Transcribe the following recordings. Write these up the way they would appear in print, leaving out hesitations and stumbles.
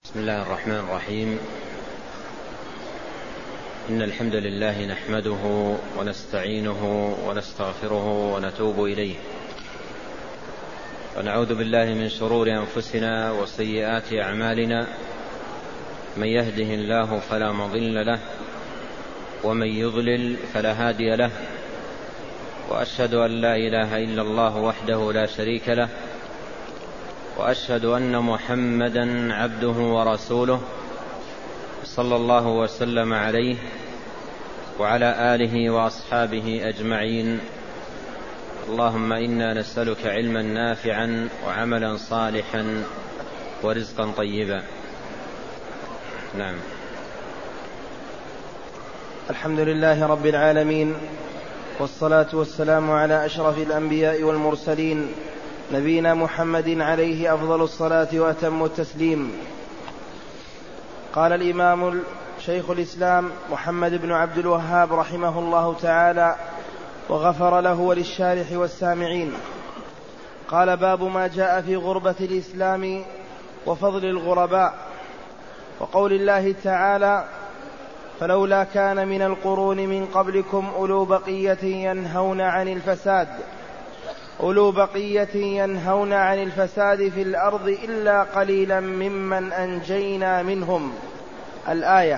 بسم الله الرحمن الرحيم. إن الحمد لله نحمده ونستعينه ونستغفره ونتوب إليه، ونعوذ بالله من شرور أنفسنا وسيئات أعمالنا. من يهده الله فلا مضل له، ومن يضلل فلا هادي له، وأشهد أن لا إله إلا الله وحده لا شريك له، وأشهد أن محمدا عبده ورسوله صلى الله وسلم عليه وعلى آله وأصحابه أجمعين. اللهم إنا نسألك علما نافعا وعملا صالحا ورزقا طيبا. نعم. الحمد لله رب العالمين، والصلاة والسلام على أشرف الأنبياء والمرسلين، نبينا محمد عليه أفضل الصلاة وأتم التسليم. قال الإمام شيخ الإسلام محمد بن عبد الوهاب رحمه الله تعالى وغفر له وللشارح والسامعين. قال: باب ما جاء في غربة الإسلام وفضل الغرباء، وقول الله تعالى: فلولا كان من القرون من قبلكم أولو بقية ينهون عن الفساد في الأرض إلا قليلا ممن أنجينا منهم. الآية.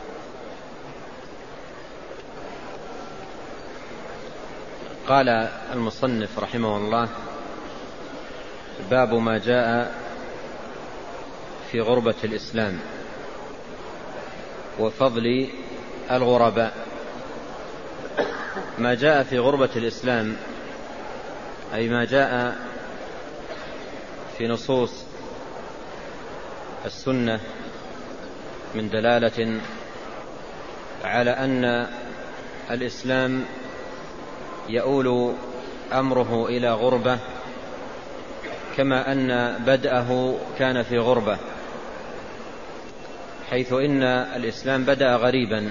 قال المصنف رحمه الله: باب ما جاء في غربة الإسلام وفضل الغرباء. ما جاء في غربة الإسلام أي ما جاء في نصوص السنة من دلالة على أن الإسلام يؤول أمره إلى غربة، كما أن بدأه كان في غربة، حيث إن الإسلام بدأ غريبا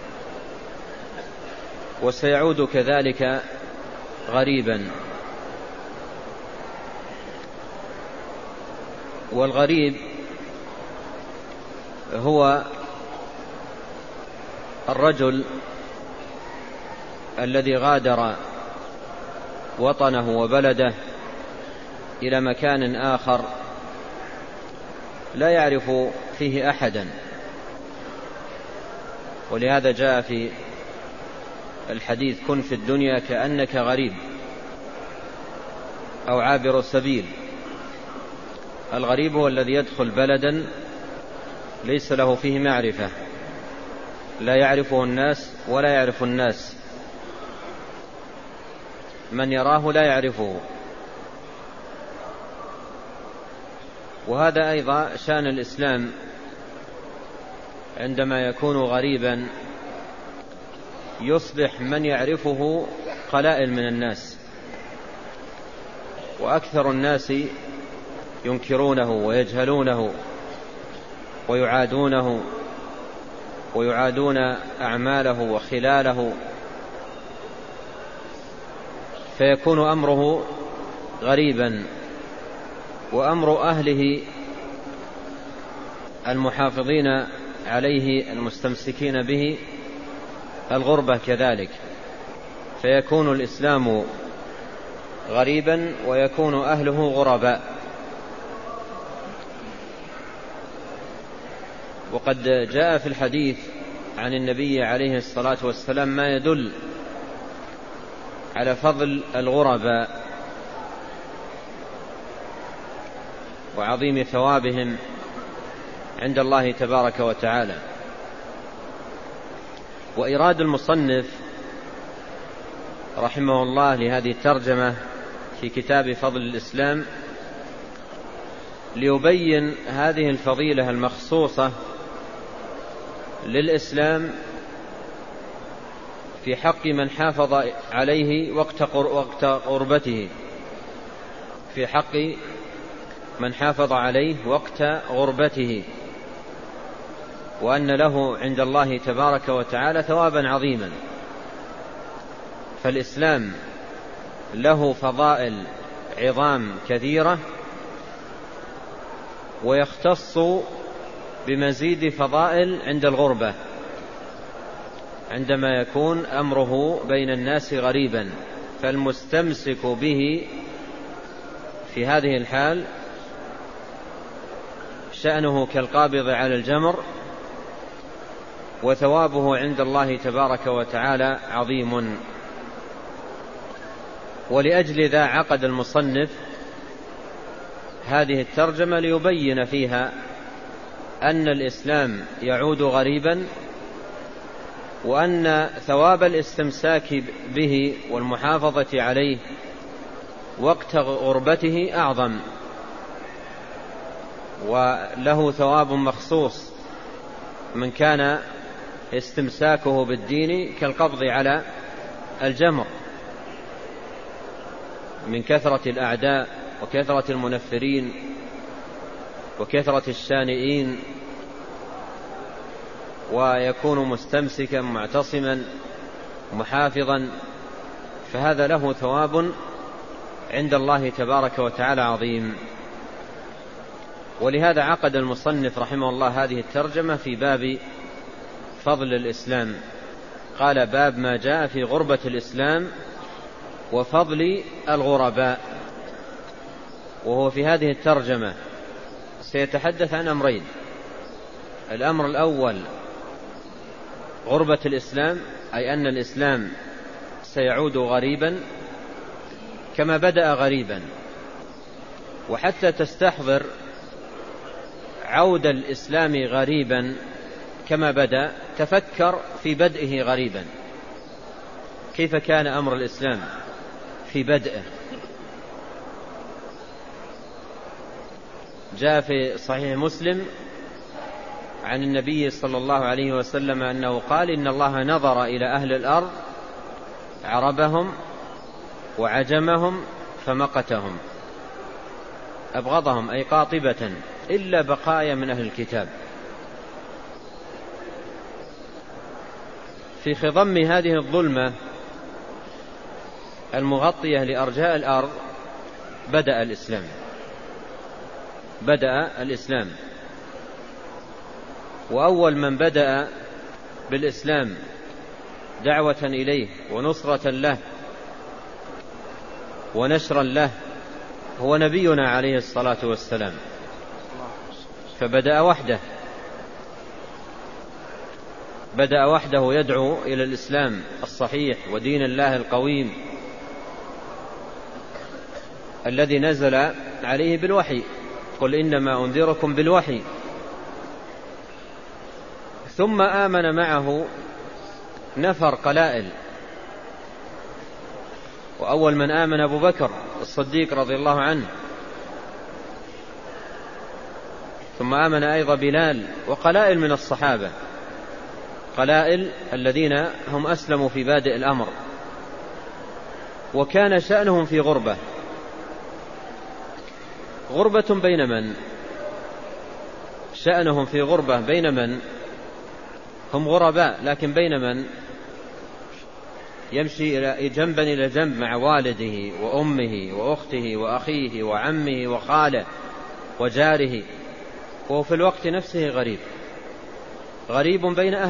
وسيعود كذلك غريبا. والغريب هو الرجل الذي غادر وطنه وبلده إلى مكان آخر لا يعرف فيه أحدا، ولهذا جاء في الحديث: كن في الدنيا كأنك غريب أو عابر سبيل. الغريب هو الذي يدخل بلدا ليس له فيه معرفة، لا يعرفه الناس ولا يعرف الناس، من يراه لا يعرفه. وهذا أيضا شأن الإسلام، عندما يكون غريبا يصبح من يعرفه قلائل من الناس، وأكثر الناس ينكرونه ويجهلونه ويعادونه ويعادون أعماله وخلاله، فيكون أمره غريبا. وأمر أهله المحافظين عليه المستمسكين به الغربة كذلك، فيكون الإسلام غريبا ويكون أهله غرباء. وقد جاء في الحديث عن النبي عليه الصلاة والسلام ما يدل على فضل الغرباء وعظيم ثوابهم عند الله تبارك وتعالى. وإراد المصنف رحمه الله لهذه الترجمة في كتاب فضل الإسلام ليبين هذه الفضيلة المخصوصة للإسلام في حق من حافظ عليه وقت غربته، في حق من حافظ عليه وقت غربته، وأن له عند الله تبارك وتعالى ثوابا عظيما. فالإسلام له فضائل عظام كثيرة، ويختص بمزيد فضائل عند الغربة، عندما يكون أمره بين الناس غريبا، فالمستمسك به في هذه الحال شأنه كالقابض على الجمر، وثوابه عند الله تبارك وتعالى عظيم. ولأجل ذا عقد المصنف هذه الترجمة ليبين فيها أن الإسلام يعود غريبا، وأن ثواب الاستمساك به والمحافظة عليه وقت غربته أعظم، وله ثواب مخصوص من كان استمساكه بالدين كالقبض على الجمر من كثرة الأعداء وكثرة المنفرين وكثرة الشانئين، ويكون مستمسكا معتصما محافظا، فهذا له ثواب عند الله تبارك وتعالى عظيم. ولهذا عقد المصنف رحمه الله هذه الترجمة في باب فضل الإسلام، قال: باب ما جاء في غربة الإسلام وفضل الغرباء. وهو في هذه الترجمة سيتحدث عن أمرين: الأمر الأول غربة الإسلام، أي أن الإسلام سيعود غريبا كما بدأ غريبا، وحتى تستحضر عود الإسلام غريبا كما بدأ تفكر في بدئه غريبا، كيف كان أمر الإسلام في بدئه. جاء في صحيح مسلم عن النبي صلى الله عليه وسلم أنه قال: إن الله نظر إلى أهل الأرض عربهم وعجمهم فمقتهم، أبغضهم أي قاطبة، إلا بقايا من أهل الكتاب. في خضم هذه الظلمة المغطية لأرجاء الأرض بدأ الإسلام. وأول من بدأ بالإسلام دعوة إليه ونصرة له ونشرا له هو نبينا عليه الصلاة والسلام، فبدأ وحده يدعو إلى الإسلام الصحيح ودين الله القويم الذي نزل عليه بالوحي: قل إنما أنذركم بالوحي. ثم آمن معه نفر قلائل، وأول من آمن أبو بكر الصديق رضي الله عنه، ثم آمن أيضا بلال وقلائل من الصحابة، قلائل الذين هم أسلموا في بادئ الأمر، وكان شأنهم في غربة بين من؟ شأنهم في غربة بين من؟ هم غرباء، لكن بين من؟ يمشي جنبا إلى جنب مع والده وأمه وأخته وأخيه وعمه وخاله وجاره، وهو في الوقت نفسه غريب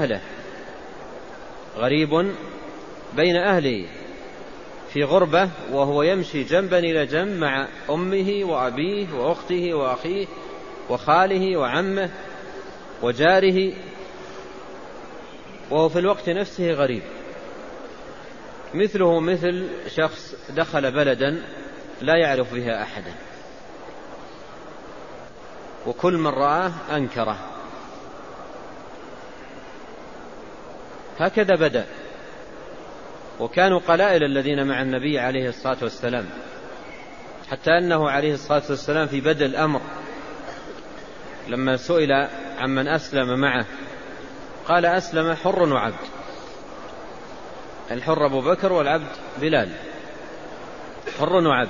بين أهله في غربة، وهو يمشي جنبا إلى جنب مع أمه وأبيه وأخته وأخيه وخاله وعمه وجاره، وهو في الوقت نفسه غريب. مثله مثل شخص دخل بلدا لا يعرف فيها أحدا، وكل من رآه أنكره. هكذا بدأ. وكانوا قلائل الذين مع النبي عليه الصلاة والسلام، حتى أنه عليه الصلاة والسلام في بدء الأمر لما سئل عمن أسلم معه قال: أسلم حر وعبد. الحر أبو بكر والعبد بلال، حر وعبد.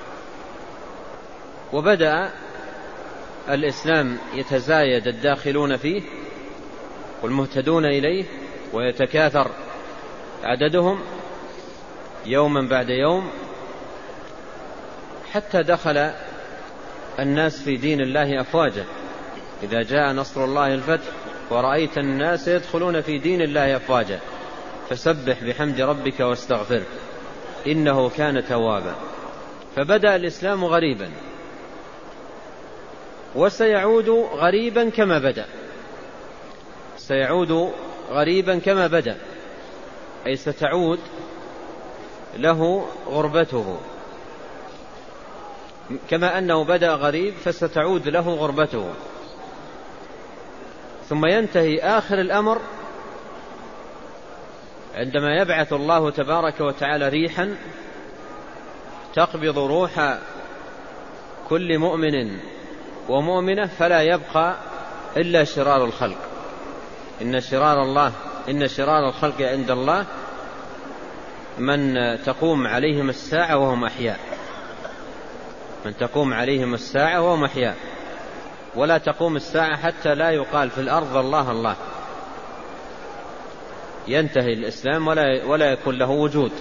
وبدأ الإسلام يتزايد الداخلون فيه والمهتدون إليه، ويتكاثر عددهم يوما بعد يوم، حتى دخل الناس في دين الله أفواجا، إذا جاء نصر الله الفتح ورأيت الناس يدخلون في دين الله أفواجا فسبح بحمد ربك واستغفره إنه كان توابا. فبدأ الإسلام غريبا وسيعود غريبا كما بدأ، سيعود غريبا كما بدأ، أي ستعود له غربته، كما أنه بدأ غريب فستعود له غربته. ثم ينتهي آخر الأمر عندما يبعث الله تبارك وتعالى ريحا تقبض روح كل مؤمن ومؤمنة فلا يبقى إلا شرار الخلق. إن شرار الخلق عند الله من تقوم عليهم الساعة وهم أحياء، من تقوم عليهم الساعة وهم أحياء، ولا تقوم الساعة حتى لا يقال في الأرض الله الله، ينتهي الإسلام ولا يكون له وجود.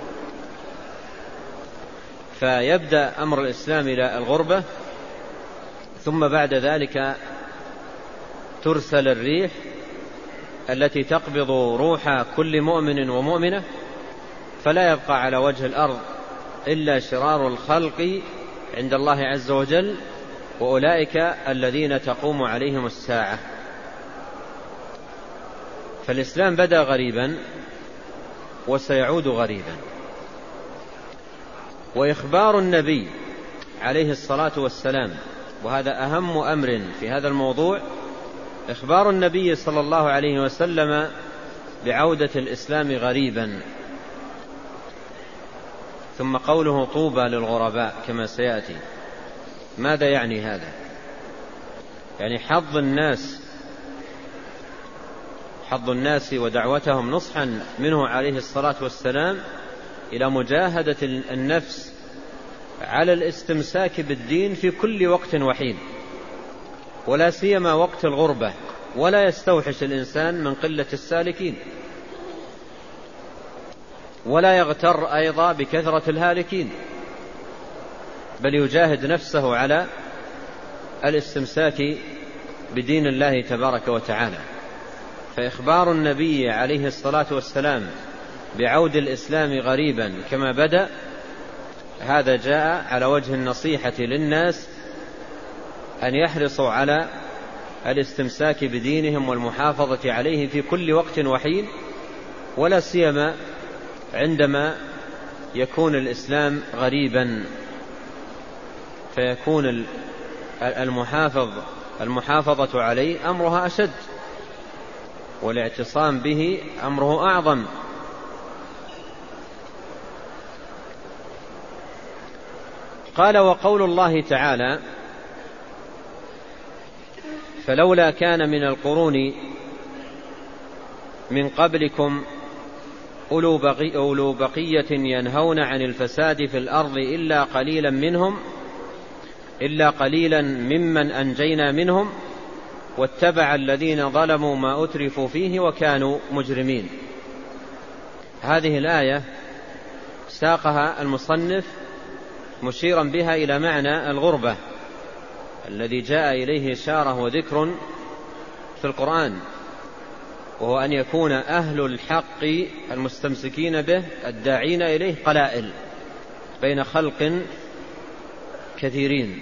فيبدأ أمر الإسلام إلى الغربة، ثم بعد ذلك ترسل الريح التي تقبض روح كل مؤمن ومؤمنة فلا يبقى على وجه الأرض إلا شرار الخلق عند الله عز وجل، وأولئك الذين تقوم عليهم الساعة. فالإسلام بدأ غريبا وسيعود غريبا. وإخبار النبي عليه الصلاة والسلام، وهذا أهم أمر في هذا الموضوع، إخبار النبي صلى الله عليه وسلم بعودة الإسلام غريبا. ثم قوله طوبى للغرباء كما سيأتي. ماذا يعني هذا؟ يعني حظ الناس ودعوتهم نصحا منه عليه الصلاة والسلام إلى مجاهدة النفس على الاستمساك بالدين في كل وقت وحين، ولا سيما وقت الغربة، ولا يستوحش الإنسان من قلة السالكين، ولا يغتر أيضا بكثرة الهالكين، بل يجاهد نفسه على الاستمساك بدين الله تبارك وتعالى. فإخبار النبي عليه الصلاة والسلام بعود الإسلام غريبا كما بدأ، هذا جاء على وجه النصيحة للناس أن يحرصوا على الاستمساك بدينهم والمحافظة عليه في كل وقت وحين، ولا سيما عندما يكون الإسلام غريبا، فيكون المحافظة عليه أمرها أشد، والاعتصام به أمره أعظم. قال: وقول الله تعالى: فلولا كان من القرون من قبلكم أولو بقية ينهون عن الفساد في الأرض إلا قليلا ممن أنجينا منهم واتبع الذين ظلموا ما أترفوا فيه وكانوا مجرمين. هذه الآية ساقها المصنف مشيرا بها إلى معنى الغربة الذي جاء إليه إشارة وذكر في القرآن، وهو أن يكون أهل الحق المستمسكين به الداعين إليه قلائل بين خلق كثيرين.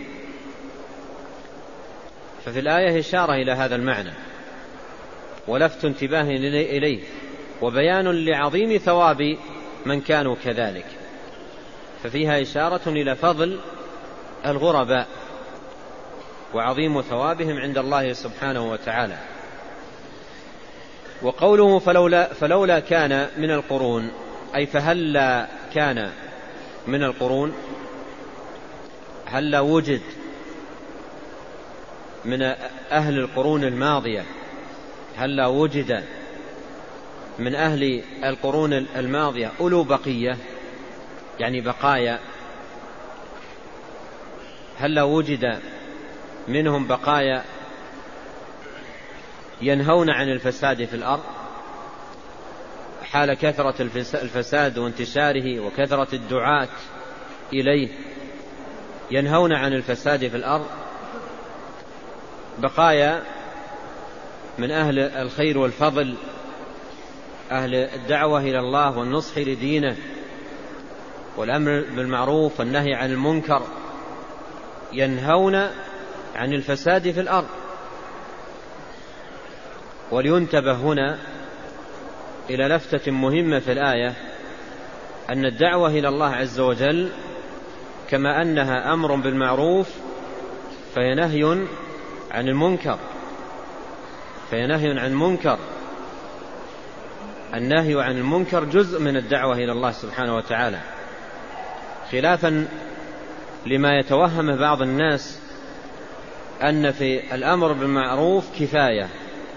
ففي الآية إشارة إلى هذا المعنى ولفت انتباه إليه، وبيان لعظيم ثواب من كانوا كذلك. ففيها إشارة إلى فضل الغرباء وعظيم ثوابهم عند الله سبحانه وتعالى. وقوله فلولا كان من القرون، أي فهلا كان من القرون، هلا وجد من أهل القرون الماضية، هلا وجد من أهل القرون الماضية أولو بقية، يعني بقايا، هلا وجد منهم بقايا ينهون عن الفساد في الأرض حال كثرة الفساد وانتشاره وكثرة الدعاة إليه، ينهون عن الفساد في الأرض بقايا من أهل الخير والفضل، أهل الدعوة إلى الله والنصح لدينه والأمر بالمعروف والنهي عن المنكر، ينهون عن الفساد في الأرض. ولينتبه هنا إلى لفتة مهمة في الآية، أن الدعوة إلى الله عز وجل كما أنها أمر بالمعروف فهي نهي عن المنكر، النهي عن المنكر جزء من الدعوة إلى الله سبحانه وتعالى، خلافا لما يتوهم بعض الناس أن في الأمر بالمعروف كفاية،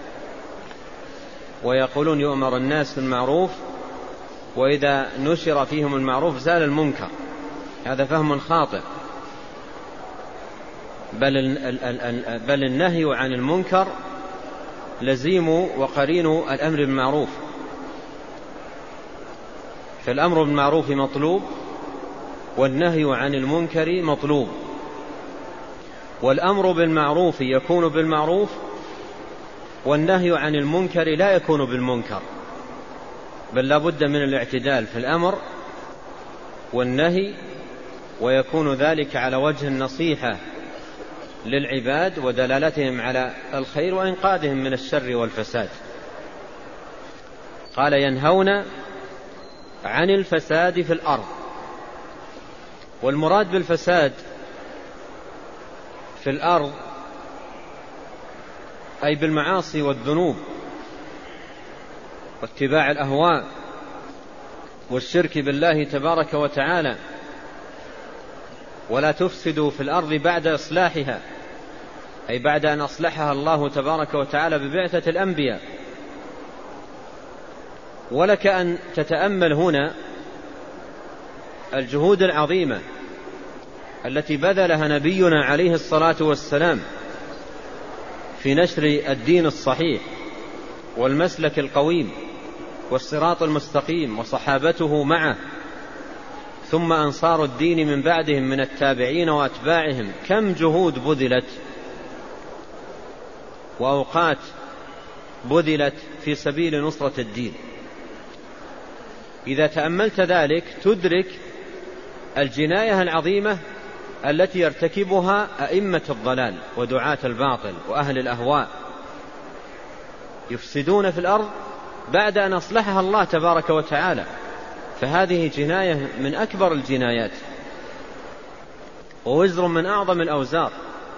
ويقولون يؤمر الناس بالمعروف وإذا نشر فيهم المعروف زال المنكر. هذا فهم خاطئ، بل النهي عن المنكر لزيم وقرين الأمر بالمعروف. فالأمر بالمعروف مطلوب والنهي عن المنكر مطلوب، والأمر بالمعروف يكون بالمعروف والنهي عن المنكر لا يكون بالمنكر، بل لا بد من الاعتدال في الأمر والنهي، ويكون ذلك على وجه النصيحة للعباد ودلالتهم على الخير وإنقاذهم من الشر والفساد. قال ينهون عن الفساد في الأرض، والمراد بالفساد في الأرض أي بالمعاصي والذنوب واتباع الأهواء والشرك بالله تبارك وتعالى. ولا تفسدوا في الأرض بعد إصلاحها، أي بعد أن أصلحها الله تبارك وتعالى ببعثة الأنبياء. ولك أن تتأمل هنا الجهود العظيمة التي بذلها نبينا عليه الصلاة والسلام في نشر الدين الصحيح والمسلك القويم والصراط المستقيم، وصحابته معه، ثم أنصار الدين من بعدهم من التابعين وأتباعهم. كم جهود بذلت وأوقات بذلت في سبيل نصرة الدين. إذا تأملت ذلك تدرك الجناية العظيمة التي يرتكبها أئمة الضلال ودعاة الباطل وأهل الأهواء، يفسدون في الأرض بعد أن أصلحها الله تبارك وتعالى. فهذه جناية من أكبر الجنايات ووزر من أعظم الأوزار.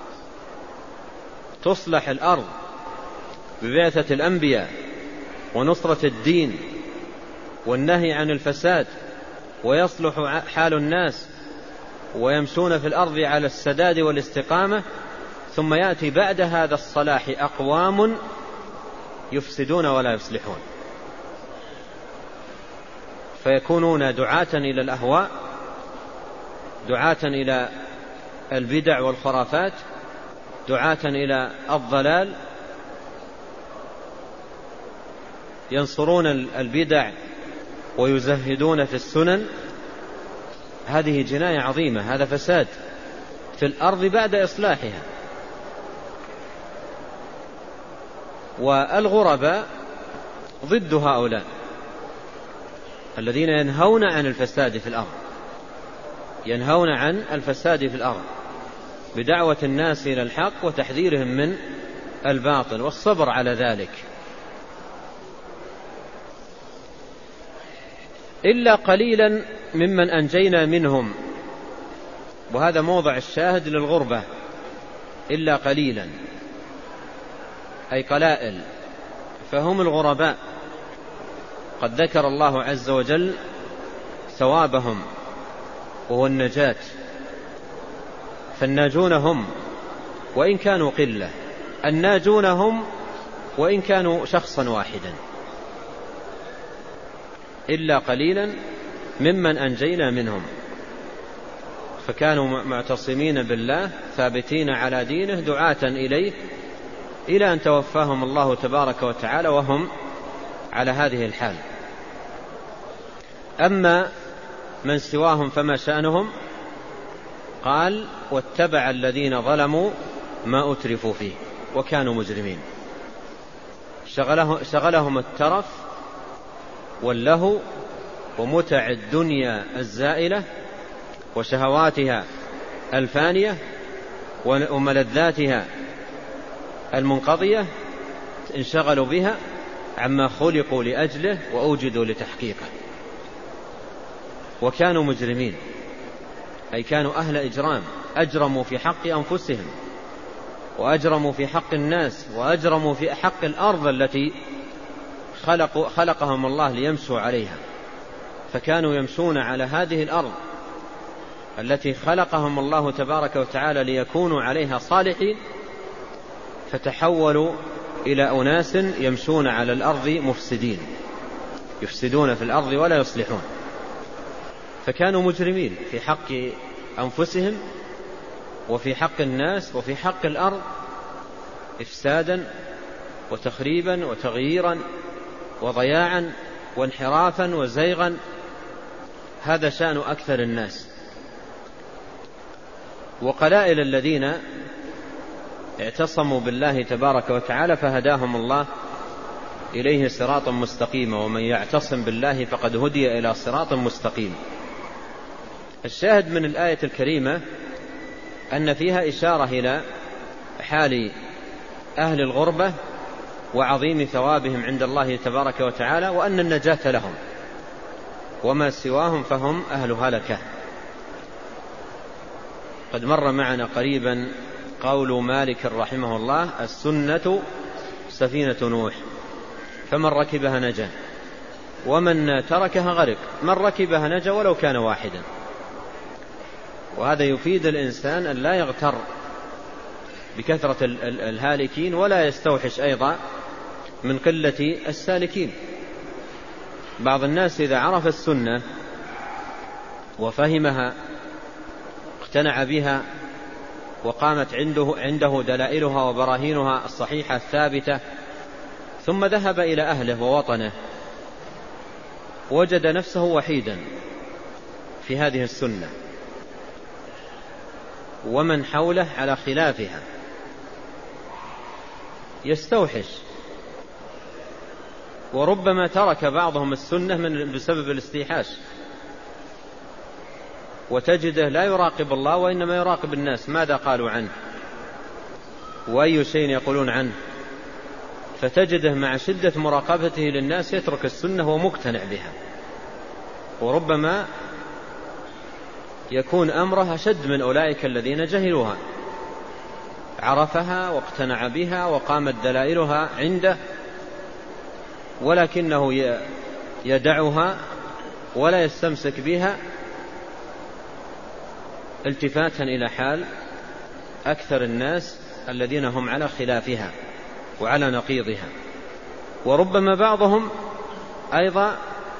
تصلح الأرض ببعثة الأنبياء ونصرة الدين والنهي عن الفساد، ويصلح حال الناس ويمشون في الأرض على السداد والاستقامة، ثم يأتي بعد هذا الصلاح أقوام يفسدون ولا يصلحون، فيكونون دعاة إلى الأهواء، دعاة إلى البدع والخرافات، دعاة إلى الضلال، ينصرون البدع ويزهدون في السنن. هذه جناية عظيمة، هذا فساد في الأرض بعد إصلاحها. والغرباء ضد هؤلاء الذين ينهون عن الفساد في الأرض، ينهون عن الفساد في الأرض بدعوة الناس إلى الحق وتحذيرهم من الباطل والصبر على ذلك. إلا قليلا ممن أنجينا منهم، وهذا موضع الشاهد للغربة. إلا قليلا أي قلائل، فهم الغرباء. قد ذكر الله عز وجل ثوابهم وهو النجاة، فالناجون هم وإن كانوا قلة، الناجون هم وإن كانوا شخصا واحدا. إلا قليلا ممن أنجينا منهم، فكانوا معتصمين بالله ثابتين على دينه دعاة إليه إلى أن توفاهم الله تبارك وتعالى وهم على هذه الحال. أما من سواهم فما شأنهم؟ قال واتبع الذين ظلموا ما أترفوا فيه. وكانوا مجرمين. شغلهم الترف واللهو ومتع الدنيا الزائلة وشهواتها الفانية وملذاتها المنقضية، انشغلوا بها عما خلقوا لأجله وأوجدوا لتحقيقه. وكانوا مجرمين، أي كانوا أهل إجرام، أجرموا في حق أنفسهم وأجرموا في حق الناس وأجرموا في حق الأرض التي خلقهم الله ليمشوا عليها. فكانوا يمشون على هذه الأرض التي خلقهم الله تبارك وتعالى ليكونوا عليها صالحين، فتحولوا إلى أناس يمشون على الأرض مفسدين، يفسدون في الأرض ولا يصلحون. فكانوا مجرمين في حق أنفسهم وفي حق الناس وفي حق الأرض، إفسادا وتخريبا وتغييرا وضياعا وانحرافا وزيغا. هذا شأن أكثر الناس. وقلائل الذين اعتصموا بالله تبارك وتعالى فهداهم الله إليه صراطا مستقيما، ومن يعتصم بالله فقد هدي إلى صراط مستقيم. الشاهد من الآية الكريمة أن فيها إشارة إلى حال أهل الغربة وعظيم ثوابهم عند الله تبارك وتعالى، وأن النجاة لهم، وما سواهم فهم أهل هلكة. قد مر معنا قريبا قول مالك رحمه الله: السنة سفينة نوح، فمن ركبها نجا ومن تركها غرق، من ركبها نجا ولو كان واحدا. وهذا يفيد الإنسان أن لا يغتر بكثرة الهالكين، ولا يستوحش أيضا من قلة السالكين. بعض الناس إذا عرف السنة وفهمها اقتنع بها وقامت عنده دلائلها وبراهينها الصحيحة الثابتة، ثم ذهب إلى أهله ووطنه، وجد نفسه وحيدا في هذه السنة ومن حوله على خلافها، يستوحش. وربما ترك بعضهم السنة بسبب الاستيحاش، وتجده لا يراقب الله وإنما يراقب الناس، ماذا قالوا عنه وأي شيء يقولون عنه، فتجده مع شدة مراقبته للناس يترك السنة ومقتنع بها. وربما يكون أمره أشد من أولئك الذين جهلوها، عرفها واقتنع بها وقامت دلائلها عنده، ولكنه يدعها ولا يستمسك بها التفاتا إلى حال أكثر الناس الذين هم على خلافها وعلى نقيضها. وربما بعضهم أيضا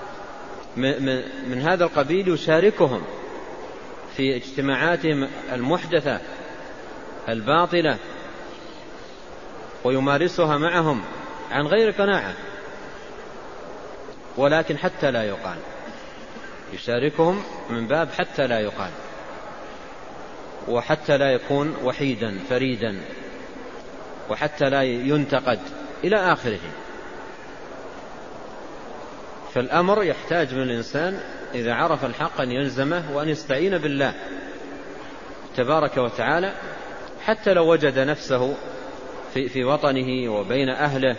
من هذا القبيل يشاركهم في اجتماعاتهم المحدثة الباطلة ويمارسها معهم عن غير قناعة، ولكن حتى لا يقال، يشاركهم من باب حتى لا يقال، وحتى لا يكون وحيدا فريدا، وحتى لا ينتقد إلى آخره. فالأمر يحتاج من الإنسان إذا عرف الحق أن يلزمه وأن يستعين بالله تبارك وتعالى، حتى لو وجد نفسه في وطنه وبين أهله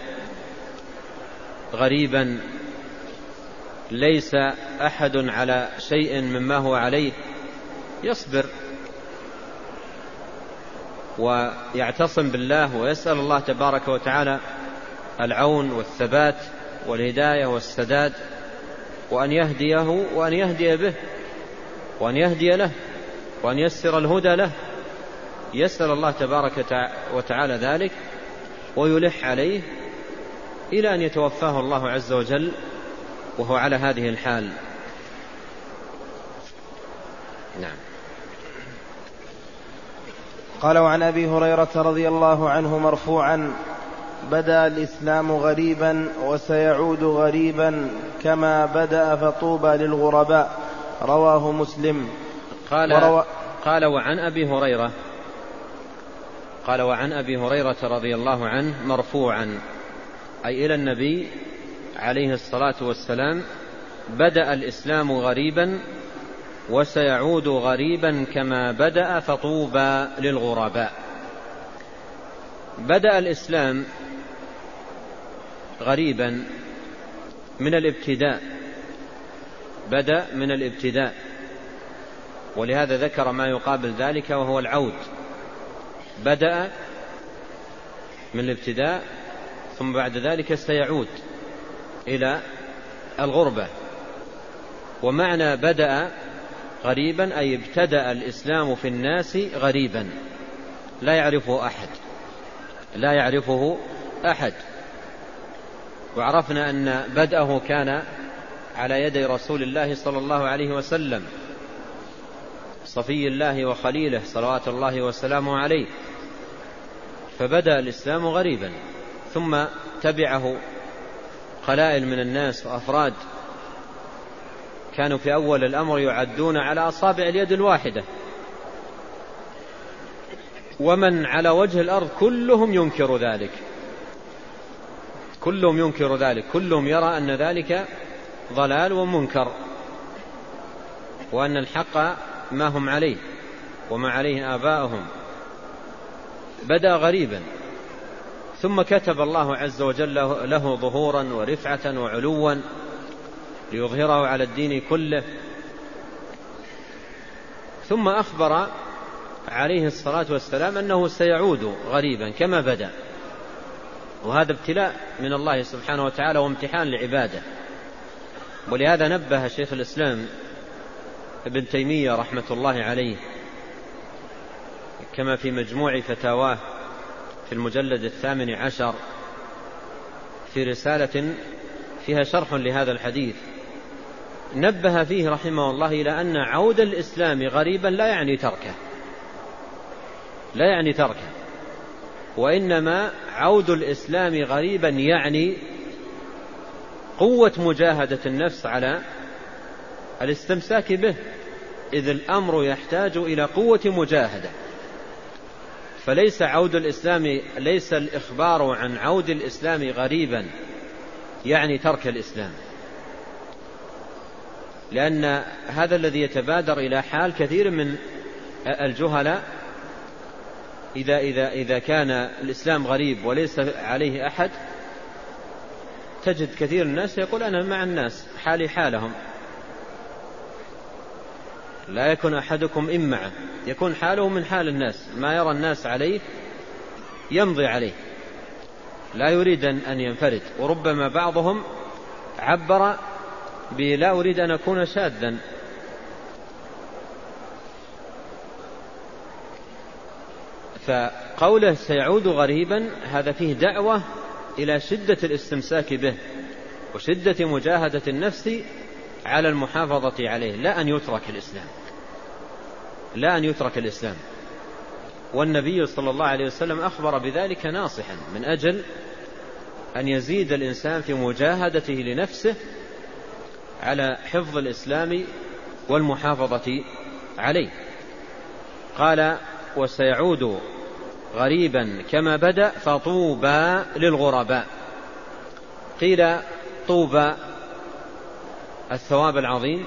غريبا ليس أحد على شيء مما هو عليه، يصبر ويعتصم بالله ويسأل الله تبارك وتعالى العون والثبات والهداية والسداد، وأن يهديه وأن يهدي به وأن يهدي له وأن يسر الهدى له. يسأل الله تبارك وتعالى ذلك ويلح عليه إلى أن يتوفاه الله عز وجل وهو على هذه الحال. نعم. قال: وعن أبي هريرة رضي الله عنه مرفوعا: بدأ الإسلام غريبا وسيعود غريبا كما بدأ فطوبى للغرباء. رواه مسلم. قال: وعن أبي هريرة قال: وعن أبي هريرة رضي الله عنه مرفوعا، أي إلى النبي عليه الصلاة والسلام: بدأ الإسلام غريبا وسيعود غريبا كما بدأ فطوبى للغرباء. بدأ الإسلام غريبا من الابتداء، بدأ من الابتداء، ولهذا ذكر ما يقابل ذلك وهو العود. بدأ من الابتداء ثم بعد ذلك سيعود إلى الغربة. ومعنى بدأ غريبا أي ابتدأ الإسلام في الناس غريبا لا يعرفه أحد، لا يعرفه أحد. وعرفنا أن بدأه كان على يدي رسول الله صلى الله عليه وسلم، صفي الله وخليله صلوات الله وسلامه عليه، فبدأ الإسلام غريبا، ثم تبعه قلائل من الناس وأفراد كانوا في أول الأمر يعدون على أصابع اليد الواحدة، ومن على وجه الأرض كلهم ينكر ذلك، كلهم ينكر ذلك، كلهم يرى أن ذلك ضلال ومنكر، وأن الحق ما هم عليه وما عليه آباؤهم. بدأ غريبا، ثم كتب الله عز وجل له ظهورا ورفعة وعلوا ليظهره على الدين كله. ثم أخبر عليه الصلاة والسلام أنه سيعود غريبا كما بدأ، وهذا ابتلاء من الله سبحانه وتعالى وامتحان لعباده. ولهذا نبه شيخ الإسلام ابن تيمية رحمة الله عليه كما في مجموع فتاواه في المجلد 18 في رسالة فيها شرح لهذا الحديث، نبه فيه رحمه الله إلى أن عود الإسلام غريبا لا يعني تركه، لا يعني تركه، وإنما عود الإسلام غريبا يعني قوة مجاهدة النفس على الاستمساك به، إذ الأمر يحتاج إلى قوة مجاهدة. فليس عود الإسلام، ليس الإخبار عن عود الإسلام غريبا يعني ترك الإسلام، لأن هذا الذي يتبادر إلى حال كثير من الجهلاء إذا كان الإسلام غريب وليس عليه أحد، تجد كثير الناس يقول أنا مع الناس حالي حالهم. لا يكن أحدكم إمعة، يكون حاله من حال الناس، ما يرى الناس عليه يمضي عليه، لا يريد أن ينفرد. وربما بعضهم عبر بلا أريد أن أكون شاذا. فقوله سيعود غريبا هذا فيه دعوة إلى شدة الاستمساك به وشدة مجاهدة النفس على المحافظة عليه، لا أن يترك الإسلام، لا أن يترك الإسلام. والنبي صلى الله عليه وسلم أخبر بذلك ناصحا من أجل أن يزيد الإنسان في مجاهدته لنفسه على حفظ الإسلام والمحافظة عليه. قال وسيعود غريبا كما بدأ فطوبى للغرباء. قيل طوبى الثواب العظيم،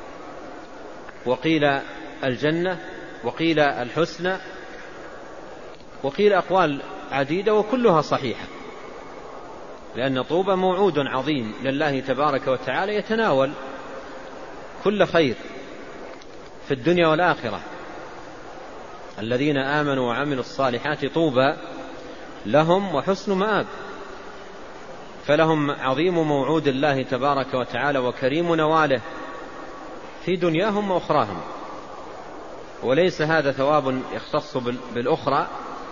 وقيل الجنة، وقيل الحسنى، وقيل أقوال عديدة وكلها صحيحة، لأن طوبى موعود عظيم لله تبارك وتعالى يتناول كل خير في الدنيا والآخرة. الذين آمنوا وعملوا الصالحات طوبى لهم وحسن مآب، فلهم عظيم موعود الله تبارك وتعالى وكريم نواله في دنياهم وأخراهم. وليس هذا ثواب يختص بالأخرى،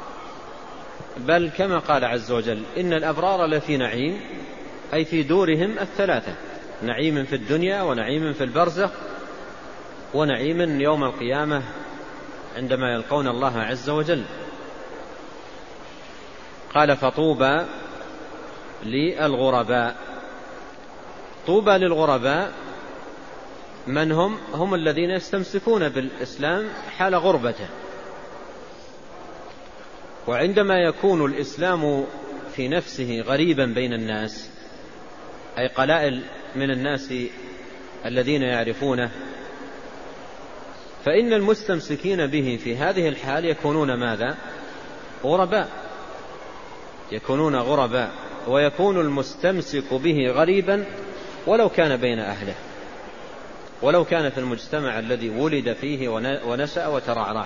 بل كما قال عز وجل إن الأبرار لفي نعيم، أي في دورهم الثلاثة، نعيم في الدنيا ونعيم في البرزخ ونعيم يوم القيامة عندما يلقون الله عز وجل. قال فطوبى للغرباء. طوبى للغرباء من هم الذين يستمسكون بالإسلام حال غربته، وعندما يكون الإسلام في نفسه غريبا بين الناس، أي قلائل من الناس الذين يعرفونه، فإن المستمسكين به في هذه الحال يكونون ماذا؟ غرباء، يكونون غرباء، ويكون المستمسك به غريبا ولو كان بين أهله، ولو كان في المجتمع الذي ولد فيه ونشأ وترعرع.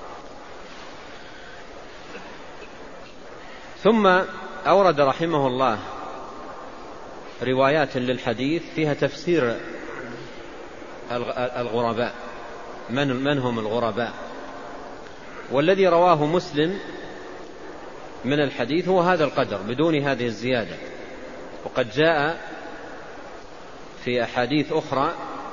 ثم أورد رحمه الله روايات للحديث فيها تفسير الغرباء، من هم الغرباء. والذي رواه مسلم من الحديث هو هذا القدر بدون هذه الزيادة، وقد جاء في أحاديث أخرى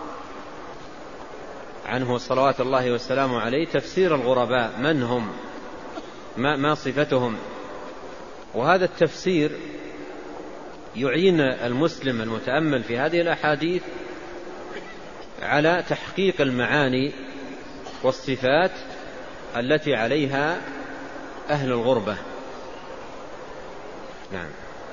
عنه صلوات الله والسلام عليه تفسير الغرباء، من هم، ما صفتهم. وهذا التفسير يعين المسلم المتأمل في هذه الأحاديث على تحقيق المعاني والصفات التي عليها أهل الغربة. نعم.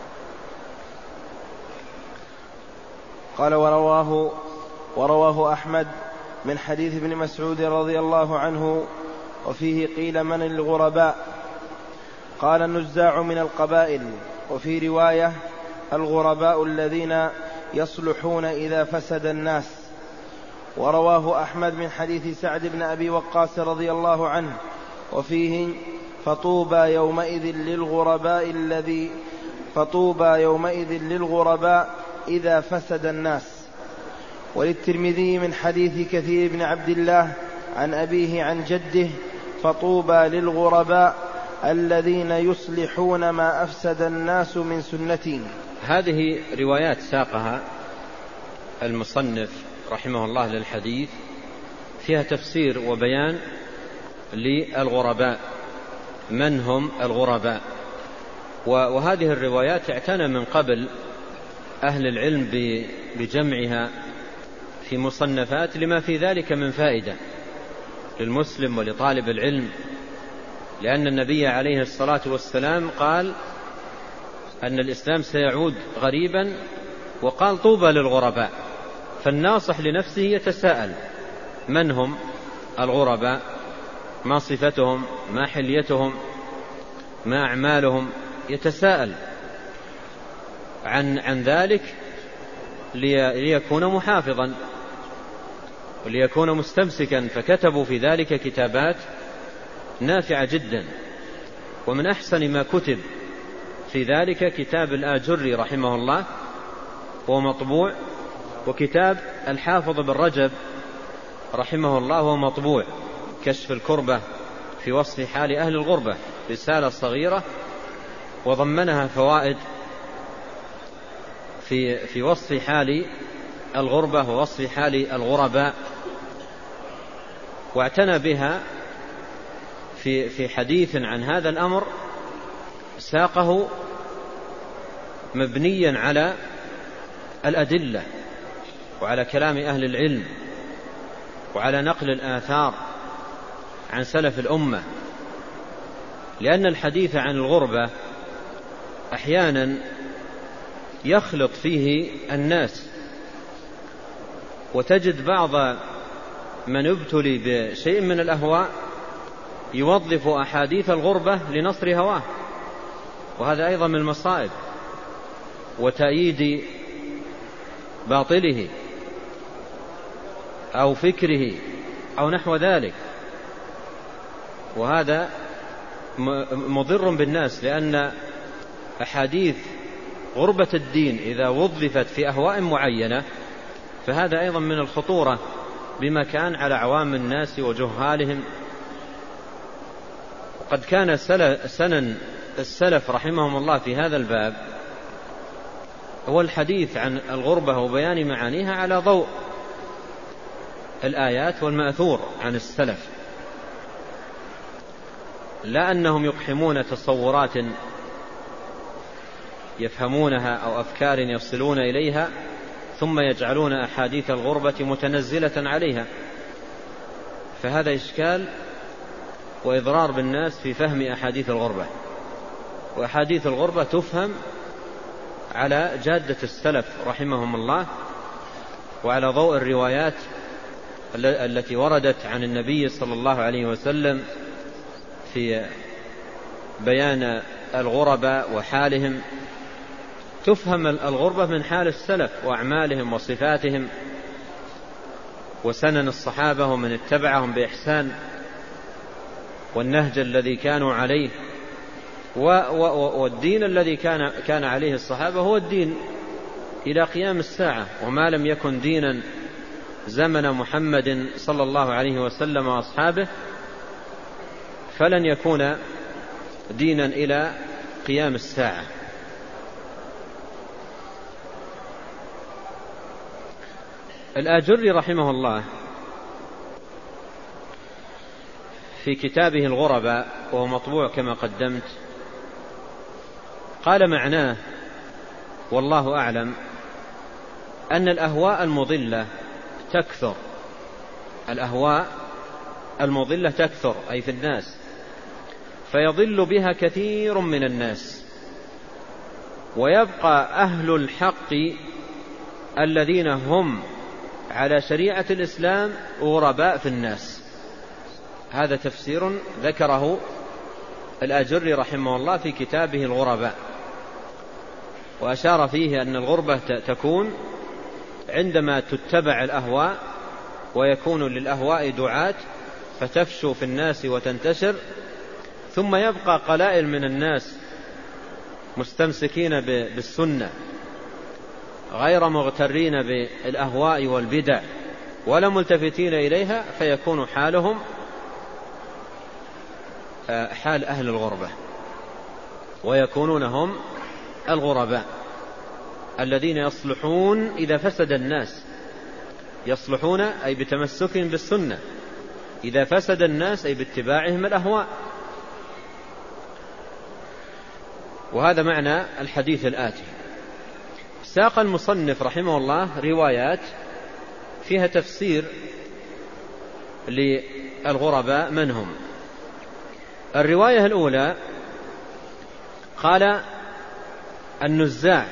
قال ورواه أحمد من حديث ابن مسعود رضي الله عنه، وفيه قيل من الغرباء؟ قال النزاع من القبائل. وفي رواية الغرباء الذين يصلحون إذا فسد الناس. ورواه أحمد من حديث سعد بن أبي وقاص رضي الله عنه، وفيه فطوبى يومئذ للغرباء إذا فسد الناس. وللترمذي من حديث كثير بن عبد الله عن أبيه عن جده فطوبى للغرباء الذين يصلحون ما أفسد الناس من سنتي. هذه روايات ساقها المصنف رحمه الله للحديث فيها تفسير وبيان للغرباء، من هم الغرباء. وهذه الروايات اعتنى من قبل أهل العلم بجمعها في مصنفات لما في ذلك من فائدة للمسلم ولطالب العلم، لأن النبي عليه الصلاة والسلام قال أن الإسلام سيعود غريبا، وقال طوبى للغرباء. فالناصح لنفسه يتساءل من هم الغرباء، ما صفتهم، ما حليتهم، ما أعمالهم، يتساءل عن ذلك ليكون محافظا وليكون مستمسكا. فكتبوا في ذلك كتابات نافعة جدا. ومن أحسن ما كتب في ذلك كتاب الآجري رحمه الله وهو مطبوع، وكتاب الحافظ بن رجب رحمه الله وهو مطبوع، كشف الكربة في وصف حال أهل الغربة، رسالة صغيرة وضمنها فوائد في وصف حال الغربة ووصف حال الغرباء، واعتنى بها في حديث عن هذا الأمر ساقه مبنيا على الأدلة وعلى كلام أهل العلم وعلى نقل الآثار عن سلف الأمة. لأن الحديث عن الغربة أحيانا يخلط فيه الناس، وتجد بعض من ابتلي بشيء من الأهواء يوظف أحاديث الغربة لنصر هواه، وهذا أيضا من المصائب وتأييد باطله أو فكره أو نحو ذلك، وهذا مضر بالناس. لأن أحاديث غربة الدين إذا وظفت في أهواء معينة فهذا أيضا من الخطورة بمكان على عوام الناس وجهالهم. وقد كان سنن السلف رحمهم الله في هذا الباب هو الحديث عن الغربة وبيان معانيها على ضوء الآيات والمأثور عن السلف، لا أنهم يقحمون تصورات يفهمونها أو أفكار يصلون إليها ثم يجعلون أحاديث الغربة متنزلة عليها، فهذا إشكال وإضرار بالناس في فهم أحاديث الغربة. وأحاديث الغربة تفهم على جادة السلف رحمهم الله، وعلى ضوء الروايات التي وردت عن النبي صلى الله عليه وسلم في بيان الغرباء وحالهم. تفهم الغربة من حال السلف وأعمالهم وصفاتهم وسنن الصحابة ومن اتبعهم بإحسان، والنهج الذي كانوا عليه، والدين الذي كان عليه الصحابة هو الدين إلى قيام الساعة. وما لم يكن دينا زمن محمد صلى الله عليه وسلم وأصحابه فلن يكون دينا إلى قيام الساعة. الآجري رحمه الله في كتابه الغرباء، وهو مطبوع كما قدمت، قال معناه والله أعلم أن الأهواء المضلة تكثر. الأهواء المضلة تكثر أي في الناس، فيضل بها كثير من الناس، ويبقى أهل الحق الذين هم على شريعة الإسلام غرباء في الناس. هذا تفسير ذكره الآجري رحمه الله في كتابه الغرباء، وأشار فيه أن الغربة تكون عندما تتبع الأهواء، ويكون للأهواء دعاة فتفشو في الناس وتنتشر، ثم يبقى قلائل من الناس مستمسكين بالسنة غير مغترين بالأهواء والبدع ولا ملتفتين إليها، فيكون حالهم حال أهل الغربة، ويكونون هم الغرباء الذين يصلحون إذا فسد الناس. يصلحون أي بتمسكهم بالسنة، إذا فسد الناس أي باتباعهم الأهواء. وهذا معنى الحديث الآتي. ساق المصنف رحمه الله روايات فيها تفسير للغرباء من هم. الرواية الأولى قال النزاع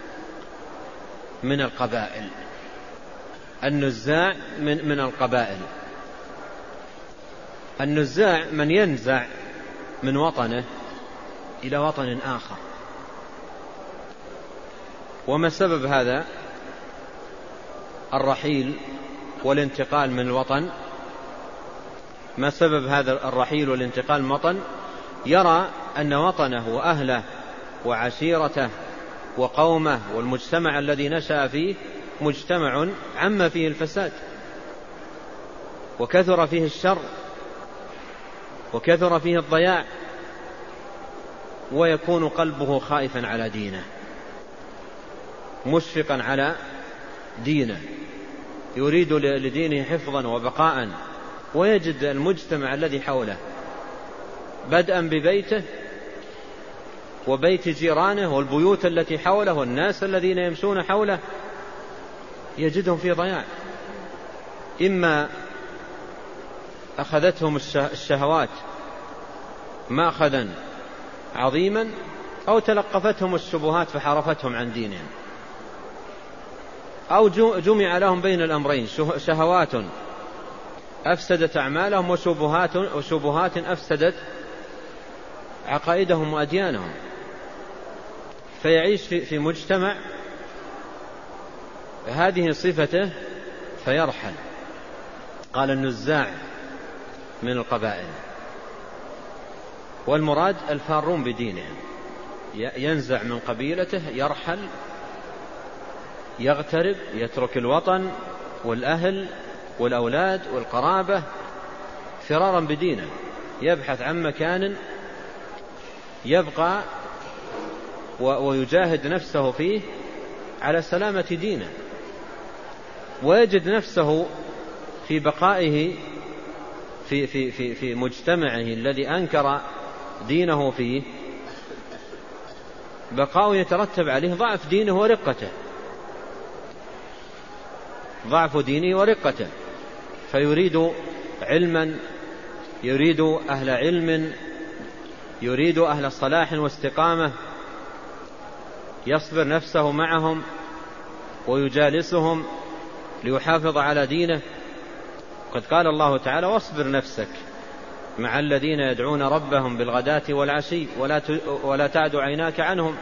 من القبائل. النزاع من القبائل. النزاع من ينزع من وطنه إلى وطن آخر. وما سبب هذا الرحيل والانتقال من الوطن؟ ما سبب هذا الرحيل والانتقال من الوطن؟ يرى أن وطنه وأهله وعشيرته وقومه والمجتمع الذي نشأ فيه مجتمع عم فيه الفساد، وكثر فيه الشر، وكثر فيه الضياع، ويكون قلبه خائفا على دينه، مشفقا على دينه، يريد لدينه حفظا وبقاء، ويجد المجتمع الذي حوله بدءا ببيته وبيت جيرانه والبيوت التي حوله والناس الذين يمشون حوله يجدهم في ضياع. إما أخذتهم الشهوات مأخذا عظيما، أو تلقفتهم الشبهات فحرفتهم عن دينهم، أو جمع لهم بين الأمرين، شهوات أفسدت أعمالهم وشبهات أفسدت عقائدهم وأديانهم، فيعيش في مجتمع هذه صفته فيرحل. قال النزاع من القبائل، والمراد الفارون بدينهم، ينزع من قبيلته، يرحل، يغترب، يترك الوطن والأهل والأولاد والقرابة فرارا بدينه، يبحث عن مكان يبقى ويجاهد نفسه فيه على سلامة دينه، ويجد نفسه في بقائه في مجتمعه الذي أنكر دينه فيه بقاء يترتب عليه ضعف دينه ورقته، ضعف دينه ورقته، فيريد علما يريد أهل علم، يريد أهل صلاح واستقامة، يصبر نفسه معهم ويجالسهم ليحافظ على دينه. قد قال الله تعالى: واصبر نفسك مع الذين يدعون ربهم بالغداة والعشي ولا تعد عيناك عنهم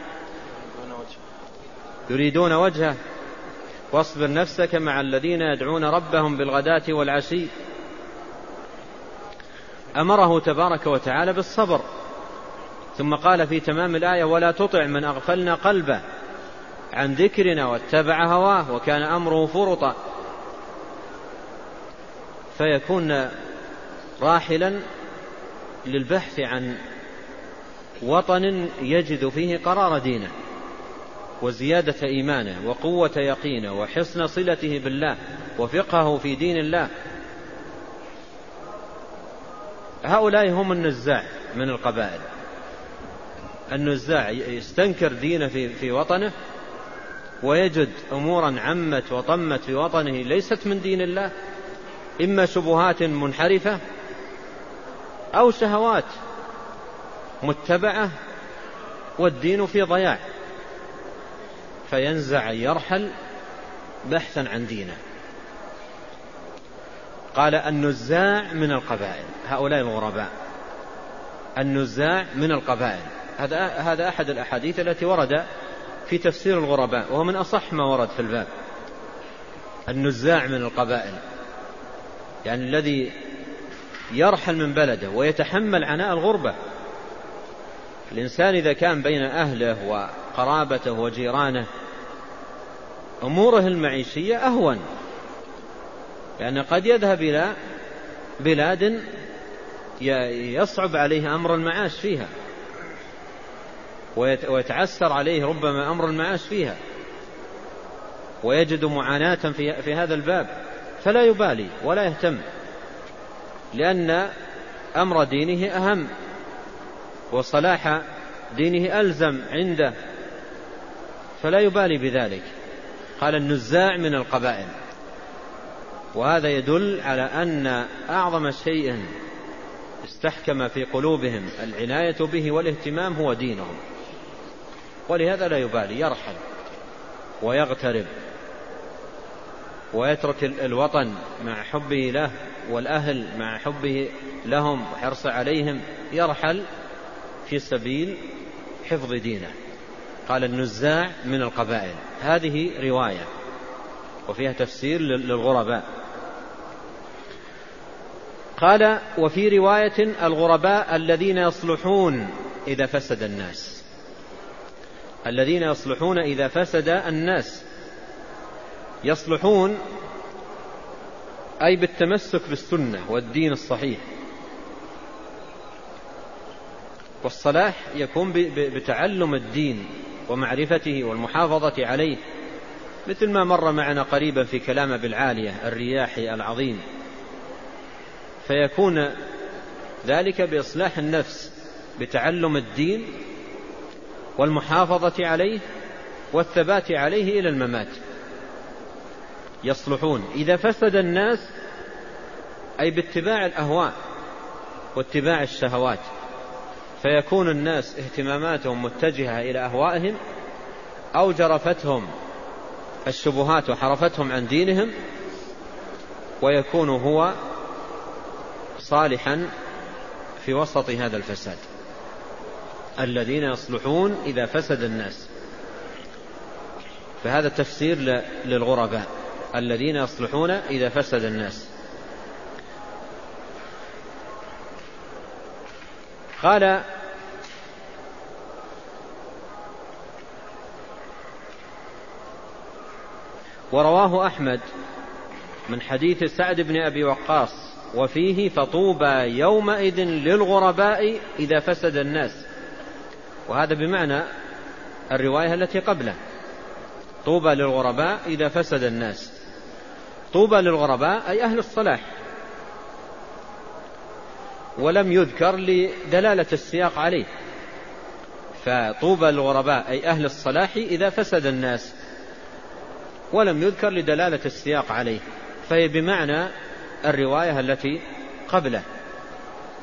يريدون وجهه. واصبر نفسك مع الذين يدعون ربهم بالغداة والعشي. أمره تبارك وتعالى بالصبر، ثم قال في تمام الآية: ولا تطع من أغفلنا قلبه عن ذكرنا واتبع هواه وكان أمره فرطا. فيكون راحلا للبحث عن وطن يجد فيه قرار دينه وزيادة إيمانه وقوة يقينه وحسن صلته بالله وفقهه في دين الله. هؤلاء هم النزاع من القبائل. النزاع يستنكر دينه في وطنه ويجد أمورا عمت وطمت في وطنه ليست من دين الله، إما شبهات منحرفة أو شهوات متبعة والدين في ضياع، فينزع يرحل بحثا عن دينه. قال: النزاع من القبائل، هؤلاء الغرباء، النزاع من القبائل. هذا أحد الأحاديث التي ورد في تفسير الغرباء، وهو من أصح ما ورد في الباب. النزاع من القبائل يعني الذي يرحل من بلده ويتحمل عناء الغربة. الإنسان إذا كان بين أهله وقرابته وجيرانه أموره المعيشية أهون، لأن قد يذهب إلى بلاد يصعب عليه أمر المعاش فيها ويتعسر عليه ربما أمر المعاش فيها ويجد معاناة في هذا الباب، فلا يبالي ولا يهتم، لأن أمر دينه أهم وصلاح دينه ألزم عنده، فلا يبالي بذلك. قال: النزاع من القبائل. وهذا يدل على أن أعظم شيء استحكم في قلوبهم العناية به والاهتمام هو دينهم، ولهذا لا يبالي، يرحل ويغترب ويترك الوطن مع حبه له والأهل مع حبه لهم وحرص عليهم، يرحل في سبيل حفظ دينه. قال: النزاع من القبائل. هذه رواية وفيها تفسير للغرباء. قال: وفي رواية: الغرباء الذين يصلحون إذا فسد الناس. الذين يصلحون إذا فسد الناس. يصلحون أي بالتمسك بالسنة والدين الصحيح، والصلاح يكون بتعلم الدين ومعرفته والمحافظة عليه، مثل ما مر معنا قريبا في كلام أبي العالية الرياحي العظيم. فيكون ذلك بإصلاح النفس بتعلم الدين والمحافظة عليه والثبات عليه إلى الممات. يصلحون إذا فسد الناس أي باتباع الأهواء واتباع الشهوات، فيكون الناس اهتماماتهم متجهة إلى أهوائهم أو جرفتهم الشبهات وحرفتهم عن دينهم، ويكون هو صالحا في وسط هذا الفساد. الذين يصلحون إذا فسد الناس، فهذا تفسير للغرباء، الذين يصلحون إذا فسد الناس. قال: ورواه أحمد من حديث سعد بن أبي وقاص وفيه: فطوبى يومئذ للغرباء إذا فسد الناس. وهذا بمعنى الرواية التي قبله: طوبى للغرباء إذا فسد الناس. طوبى للغرباء أي أهل الصلاح، ولم يذكر لدلالة السياق عليه، فطوبى للغرباء أي أهل الصلاح إذا فسد الناس، ولم يذكر لدلالة السياق عليه، فهي بمعنى الرواية التي قبله.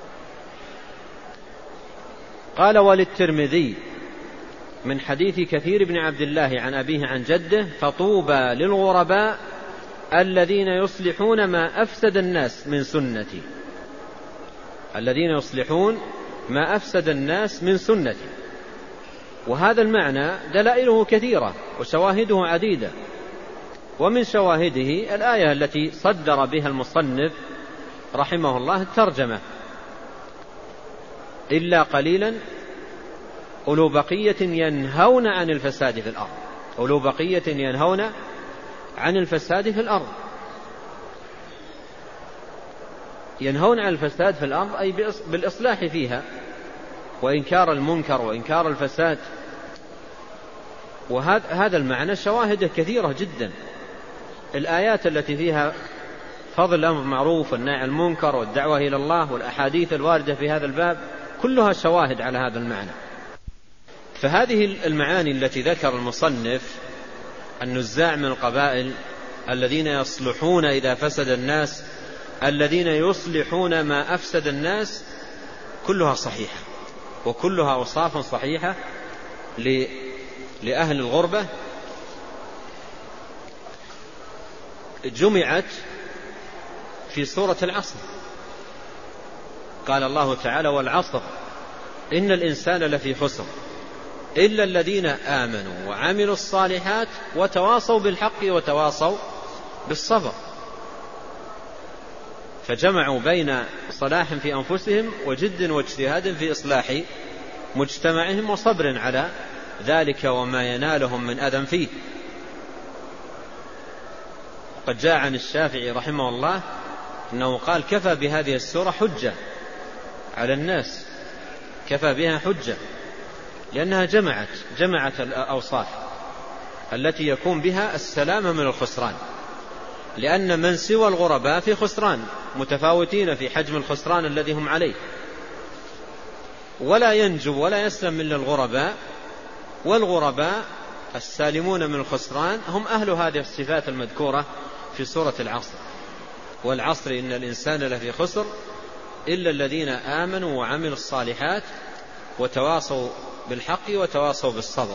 قال: وللترمذي من حديث كثير بن عبد الله عن أبيه عن جده: فطوبى للغرباء الذين يصلحون ما أفسد الناس من سنتي. الذين يصلحون ما أفسد الناس من سنتي. وهذا المعنى دلائله كثيرة وشواهده عديدة، ومن شواهده الآية التي صدر بها المصنف رحمه الله الترجمة: إلا قليلا أولو بقية ينهون عن الفساد في الأرض. أولو بقية ينهون عن الفساد في الأرض. ينهون عن الفساد في الأرض أي بالإصلاح فيها وإنكار المنكر وإنكار الفساد. وهذا المعنى شواهده كثيرة جدا. الآيات التي فيها فضل الأمر بالمعروف والنهي عن المنكر والدعوة إلى الله والأحاديث الواردة في هذا الباب كلها شواهد على هذا المعنى. فهذه المعاني التي ذكر المصنف: النزاع من القبائل، الذين يصلحون إذا فسد الناس، الذين يصلحون ما أفسد الناس، كلها صحيحة وكلها أوصاف صحيحة لأهل الغربة، جمعت في سورة العصر. قال الله تعالى: والعصر إن الإنسان لفي خسر إلا الذين آمنوا وعملوا الصالحات وتواصوا بالحق وتواصوا بالصبر. فجمعوا بين صلاح في أنفسهم وجد واجتهاد في إصلاح مجتمعهم وصبر على ذلك وما ينالهم من أذى فيه. قد جاء عن الشافعي رحمه الله أنه قال: كفى بهذه السورة حجة على الناس، كفى بها حجة، لأنها جمعت الأوصاف التي يكون بها السلامة من الخسران. لأن من سوى الغرباء في خسران، متفاوتين في حجم الخسران الذي هم عليه، ولا ينجو ولا يسلم إلا الغرباء. والغرباء السالمون من الخسران هم أهل هذه الصفات المذكورة في سورة العصر: والعصر إن الإنسان لفي خسر إلا الذين آمنوا وعملوا الصالحات وتواصوا بالحق وتواصوا بالصبر.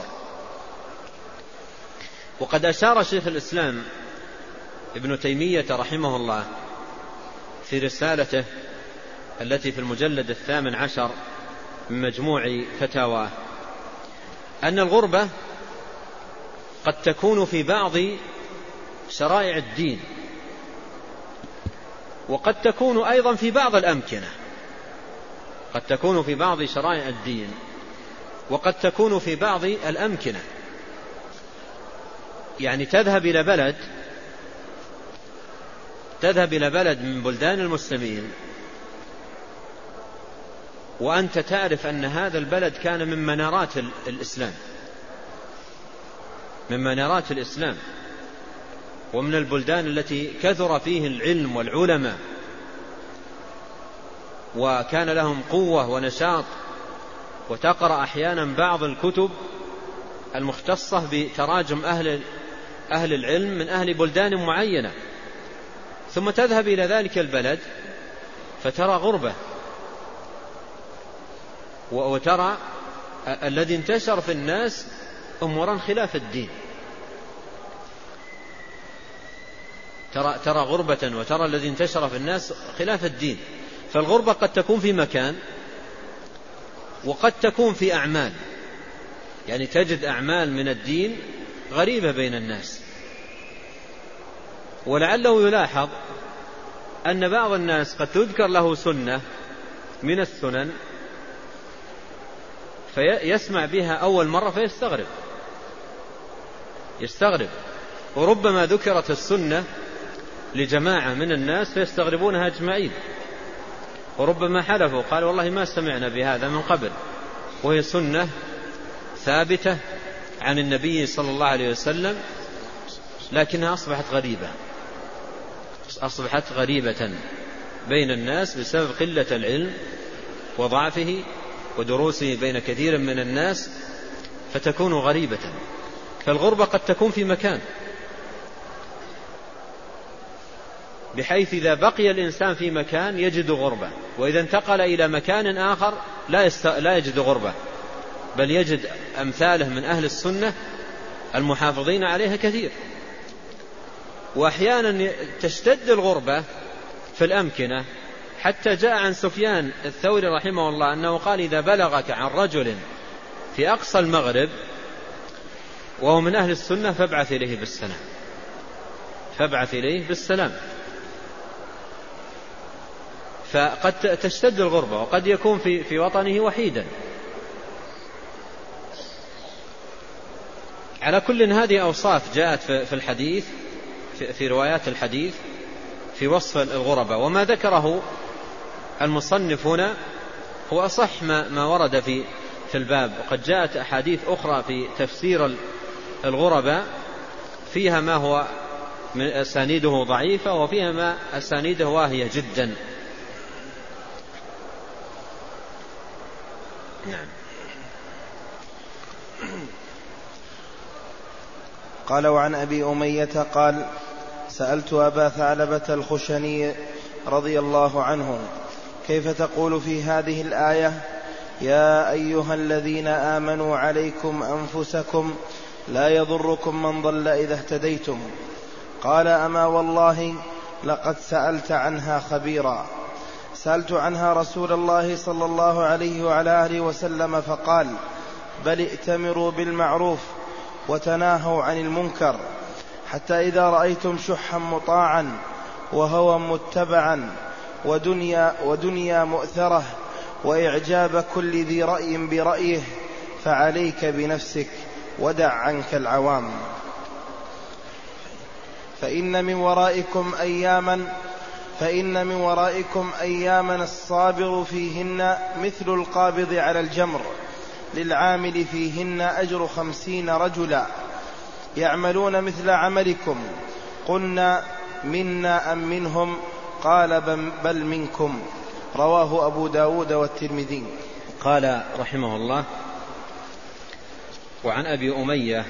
وقد أشار شيخ الإسلام ابن تيمية رحمه الله في رسالته التي في المجلد 18 من مجموع فتاواه أن الغربة قد تكون في بعض شرائع الدين، وقد تكون أيضا في بعض الأمكنة. قد تكون في بعض شرائع الدين وقد تكون في بعض الأمكنة. يعني تذهب إلى بلد من بلدان المسلمين وأنت تعرف أن هذا البلد كان من منارات الإسلام، ومن البلدان التي كثر فيه العلم والعلماء وكان لهم قوة ونشاط، وتقرأ أحيانا بعض الكتب المختصة بتراجم أهل العلم من أهل بلدان معينة، ثم تذهب إلى ذلك البلد فترى غربة، وترى الذي انتشر في الناس أمورا خلاف الدين. ترى غربة وترى الذي انتشر في الناس خلاف الدين. فالغربة قد تكون في مكان وقد تكون في أعمال، يعني تجد أعمال من الدين غريبة بين الناس. ولعله يلاحظ أن بعض الناس قد تذكر له سنة من السنن فيسمع بها أول مرة فيستغرب، وربما ذكرت السنة لجماعة من الناس فيستغربونها أجمعين، وربما حلفوا قال والله ما سمعنا بهذا من قبل، وهي سنة ثابتة عن النبي صلى الله عليه وسلم، لكنها أصبحت غريبة بين الناس بسبب قلة العلم وضعفه ودروسه بين كثير من الناس، فتكون غريبة. فالغربة قد تكون في مكان بحيث إذا بقي الإنسان في مكان يجد غربة، وإذا انتقل إلى مكان آخر لا يجد غربة، بل يجد أمثاله من أهل السنة المحافظين عليها كثير. وأحيانا تشتد الغربة في الأمكنة، حتى جاء عن سفيان الثوري رحمه الله أنه قال: إذا بلغك عن رجل في أقصى المغرب وهو من أهل السنة فابعث إليه بالسلام. فقد تشتد الغربة، وقد يكون في وطنه وحيدا. على كل هذه أوصاف جاءت في الحديث، في روايات الحديث في وصف الغربة. وما ذكره المصنف هنا هو أصح ما ورد في الباب. وقد جاءت أحاديث أخرى في تفسير الغربة فيها ما هو من أسانيده ضعيفة، وفيها ما أسانيده واهية جدا. نعم. قال: وعن أبي أمية قال: سألت أبا ثعلبة الخشني رضي الله عنه: كيف تقول في هذه الآية: يا أيها الذين آمنوا عليكم أنفسكم لا يضركم من ضل إذا اهتديتم؟ قال: أما والله لقد سألت عنها خبيرا. سألت عنها رسول الله صلى الله عليه وعلى آله وسلم فقال: بل ائتمروا بالمعروف وتناهوا عن المنكر، حتى إذا رأيتم شحا مطاعا وهوى متبعا ودنيا مؤثرة وإعجاب كل ذي رأي برأيه فعليك بنفسك ودع عنك العوام، فإن من ورائكم أياما الصابر فيهن مثل القابض على الجمر، للعامل فيهن أجر 50 رجلا يعملون مثل عملكم. قلنا: منا أم منهم؟ قال: بل منكم. رواه أبو داود والترمذي. قال رحمه الله: وعن أبي أمية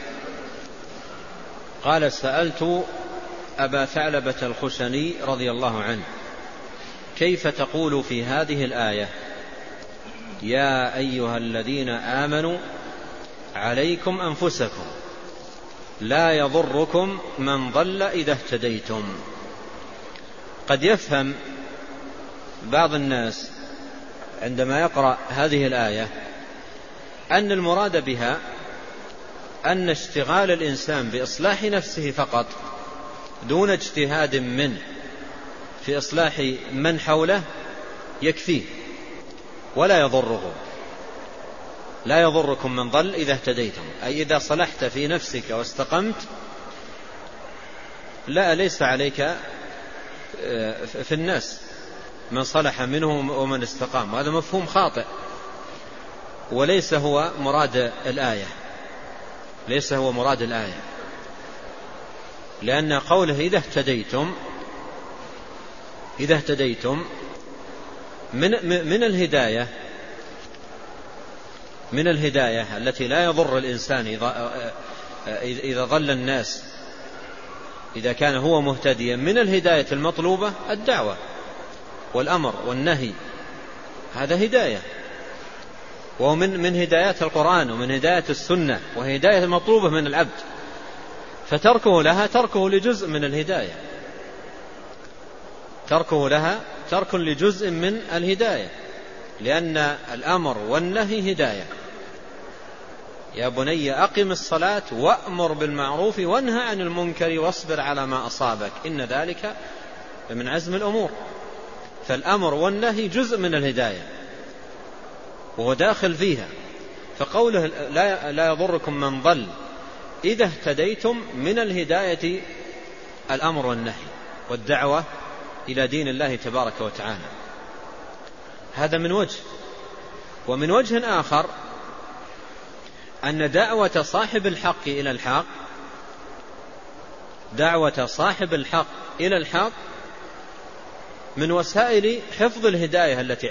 قال: سألت أبا ثعلبة الخشني رضي الله عنه: كيف تقول في هذه الآية: يا أيها الذين آمنوا عليكم أنفسكم لا يضركم من ضل إذا اهتديتم؟ قد يفهم بعض الناس عندما يقرأ هذه الآية أن المراد بها أن اشتغال الإنسان بإصلاح نفسه فقط دون اجتهاد منه في إصلاح من حوله يكفيه ولا يضره. لا يضركم من ضل إذا اهتديتم، أي إذا صلحت في نفسك واستقمت ليس عليك في الناس من صلح منهم ومن استقام. وهذا مفهوم خاطئ وليس هو مراد الآية، لأن قوله إذا اهتديتم من الهداية التي لا يضر الإنسان إذا ضل الناس، إذا كان هو مهتديا. من الهداية المطلوبة الدعوة والأمر والنهي، هذا هداية، ومن هدايات القرآن ومن هداية السنة، وهداية المطلوبة من العبد. فتركه لها تركه لجزء من الهداية، تركه لها ترك لجزء من الهداية، لأن الأمر والنهي هداية. يا بني أقم الصلاة وأمر بالمعروف وانهى عن المنكر واصبر على ما أصابك إن ذلك من عزم الأمور. فالأمر والنهي جزء من الهداية وهو داخل فيها. فقوله لا يضركم من ضل إذا اهتديتم من الهداية الأمر والنهي والدعوة إلى دين الله تبارك وتعالى. هذا من وجه. ومن وجه آخر أن دعوة صاحب الحق إلى الحق من وسائل حفظ الهداية التي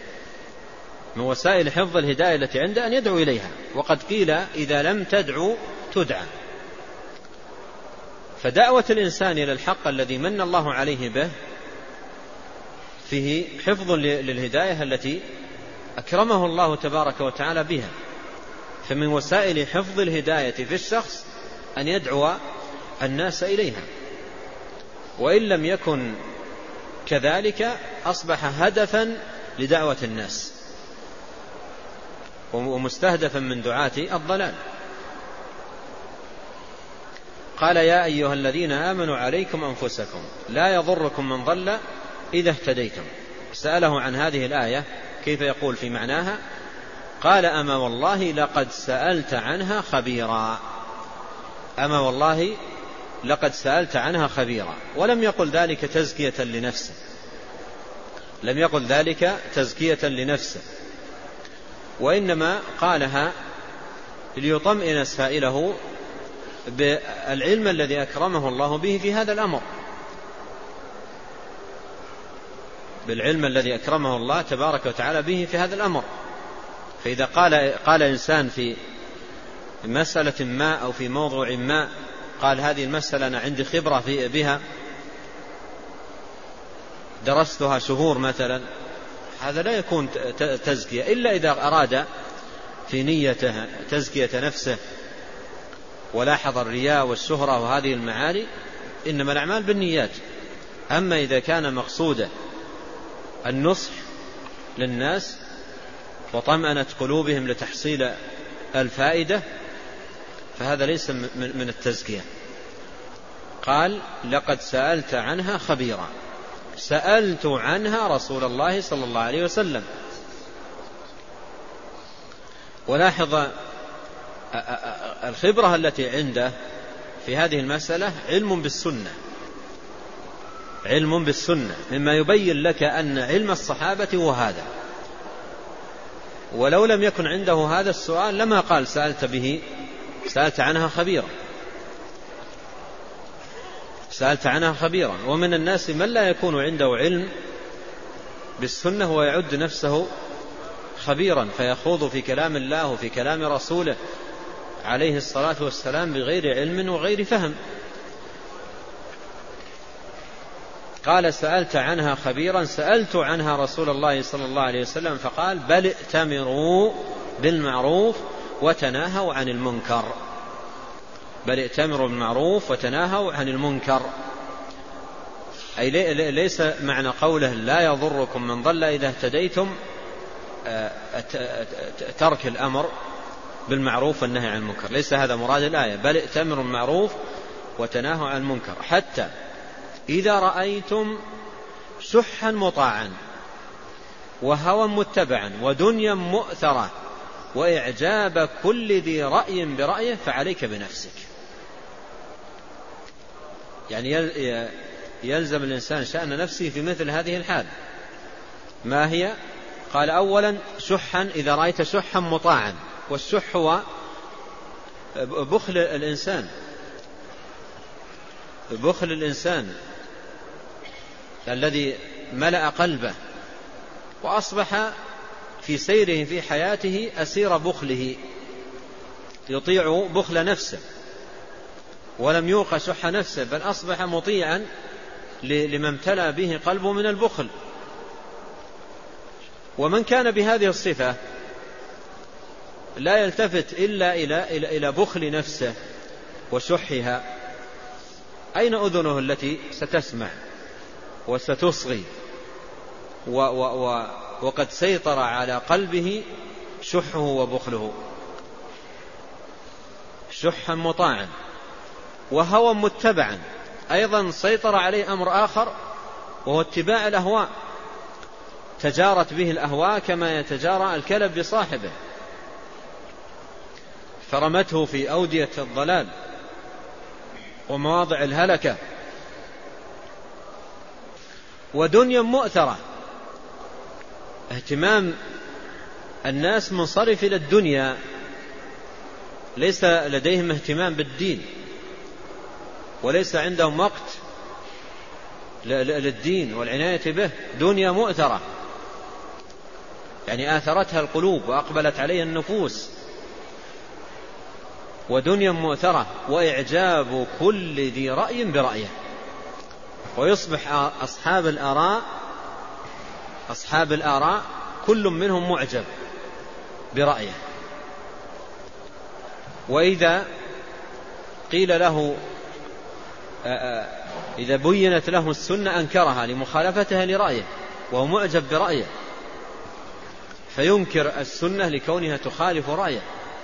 عنده، أن يدعو إليها. وقد قيل: إذا لم تدعو تدعى. فدعوة الإنسان إلى الحق الذي من الله عليه به فيه حفظ للهداية أكرمه الله تبارك وتعالى بها. فمن وسائل حفظ الهداية في الشخص أن يدعو الناس إليها، وإن لم يكن كذلك أصبح هدفا لدعوة الناس ومستهدفا من دعاة الضلال. قال يا أيها الذين آمنوا عليكم أنفسكم لا يضركم من ضل إذا اهتديتم. سأله عن هذه الآية كيف يقول في معناها، قال أما والله لقد سألت عنها خبيرا. أما والله لقد سألت عنها خبيرا. ولم يقل ذلك تزكية لنفسه، لم يقل ذلك تزكية لنفسه، وإنما قالها ليطمئن سائله بالعلم الذي أكرمه الله به في هذا الأمر، بالعلم الذي أكرمه الله تبارك وتعالى به في هذا الأمر. فإذا قال إنسان في مسألة ما أو في موضوع ما، قال هذه المسألة أنا عندي خبرة بها، درستها شهور مثلا، هذا لا يكون تزكية إلا إذا أراد في نيته تزكية نفسه ولاحظ الرياء والشهرة وهذه المعاني، إنما الأعمال بالنيات. أما إذا كان مقصوده النصح للناس وطمأنة قلوبهم لتحصيل الفائدة فهذا ليس من التزكية. قال لقد سألت عنها خبيرا، سألت عنها رسول الله صلى الله عليه وسلم. ولاحظ الخبرة التي عنده في هذه المسألة علم بالسنة، علم بالسنة، مما يبين لك أن علم الصحابة هو هذا. ولو لم يكن عنده هذا السؤال لما قال سألت عنها خبيرا، سألت عنها خبيرا. ومن الناس من لا يكون عنده علم بالسنة ويعد نفسه خبيرا، فيخوض في كلام الله وفي كلام رسوله عليه الصلاة والسلام بغير علم وغير فهم. قال سألت عنها خبيرا، سألت عنها رسول الله صلى الله عليه وسلم فقال بل ائتمروا بالمعروف وتناهوا عن المنكر. بل ائتمروا بالمعروف وتناهوا عن المنكر، أي ليس معنى قوله لا يضركم من ضل إذا اهتديتم ترك الأمر بالمعروف والنهي عن المنكر، ليس هذا مراد الآية. بل ائتمروا بالمعروف وتناهوا عن المنكر حتى إذا رأيتم شحا مطاعا وهوى متبعا ودنيا مؤثرة وإعجاب كل ذي رأي برأيه فعليك بنفسك. يعني يلزم الإنسان شأن نفسه في مثل هذه الحال. ما هي؟ قال أولا شحا، إذا رأيت شحا مطاعا، والشح هو بخل الإنسان، بخل الإنسان الذي ملأ قلبه وأصبح في سيره في حياته أسير بخله، يطيع بخل نفسه ولم يوق شح نفسه، بل أصبح مطيعا لما امتلأ به قلبه من البخل. ومن كان بهذه الصفة لا يلتفت إلا إلى بخل نفسه وشحها، أين أذنه التي ستسمع وستصغي وقد سيطر على قلبه شحه وبخله. شحا مطاعا وهوى متبعا، أيضا سيطر عليه أمر آخر وهو اتباع الأهواء، تجارت به الأهواء كما يتجارى الكلب بصاحبه، فرمته في أودية الضلال ومواضع الهلكة. ودنيا مؤثرة، اهتمام الناس منصرف إلى الدنيا، ليس لديهم اهتمام بالدين، وليس عندهم وقت للدين والعناية به. دنيا مؤثرة يعني آثرتها القلوب وأقبلت عليها النفوس. ودنيا مؤثرة وإعجاب كل ذي رأي برأيه، ويصبح أصحاب الآراء كل منهم معجب برأيه. وإذا قيل له إذا بينت له السنة أنكرها لمخالفتها لرأيه، وهو معجب برأيه، فينكر السنة لكونها تخالف رأيه.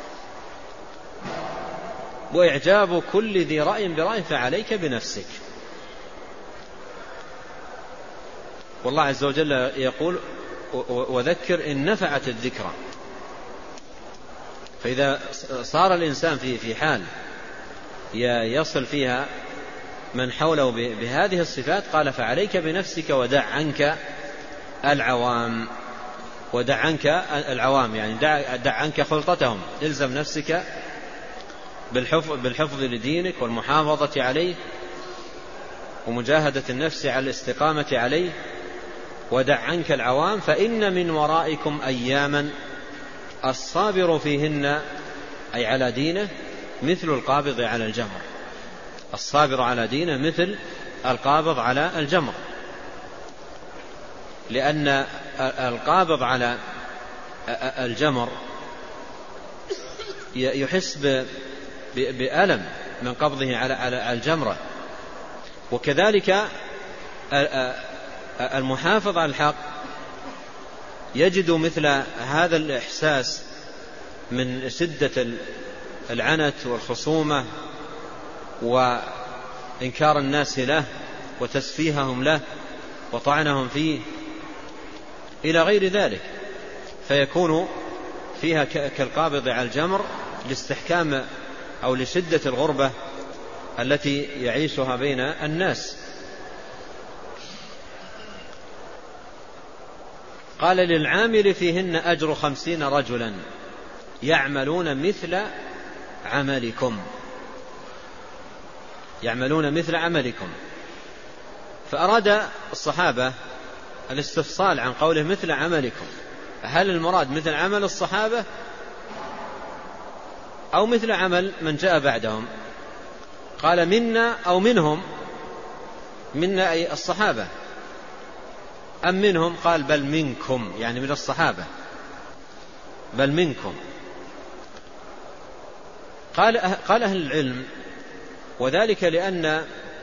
وإعجاب كل ذي رأي برأيه فعليك بنفسك. والله عز وجل يقول وذكر إن نفعت الذكرى. فإذا صار الإنسان في حال يصل فيها من حوله بهذه الصفات قال فعليك بنفسك ودع عنك العوام. ودع عنك العوام يعني دع عنك خلطتهم، الزم نفسك بالحفظ لدينك والمحافظة عليه ومجاهدة النفس على الاستقامة عليه. ودع عنك العوام فإن من ورائكم أياما الصابر فيهن أي على دينه مثل القابض على الجمر. الصابر على دينه مثل القابض على الجمر، لأن القابض على الجمر يحس بألم من قبضه على الجمرة. وكذلك المحافظ على الحق يجد مثل هذا الإحساس من شدة العنت والخصومة وإنكار الناس له وتسفيههم له وطعنهم فيه إلى غير ذلك، فيكون فيها كالقابض على الجمر لاستحكام أو لشدة الغربة التي يعيشها بين الناس. قال للعامل فيهن أجر 50 رجلا يعملون مثل عملكم. يعملون مثل عملكم. فأراد الصحابة الاستفصال عن قوله مثل عملكم، هل المراد مثل عمل الصحابة أو مثل عمل من جاء بعدهم؟ قال منا أو منهم. منا أي الصحابة، أم منهم؟ قال بل منكم يعني من الصحابة، بل منكم. قال أهل العلم وذلك لأن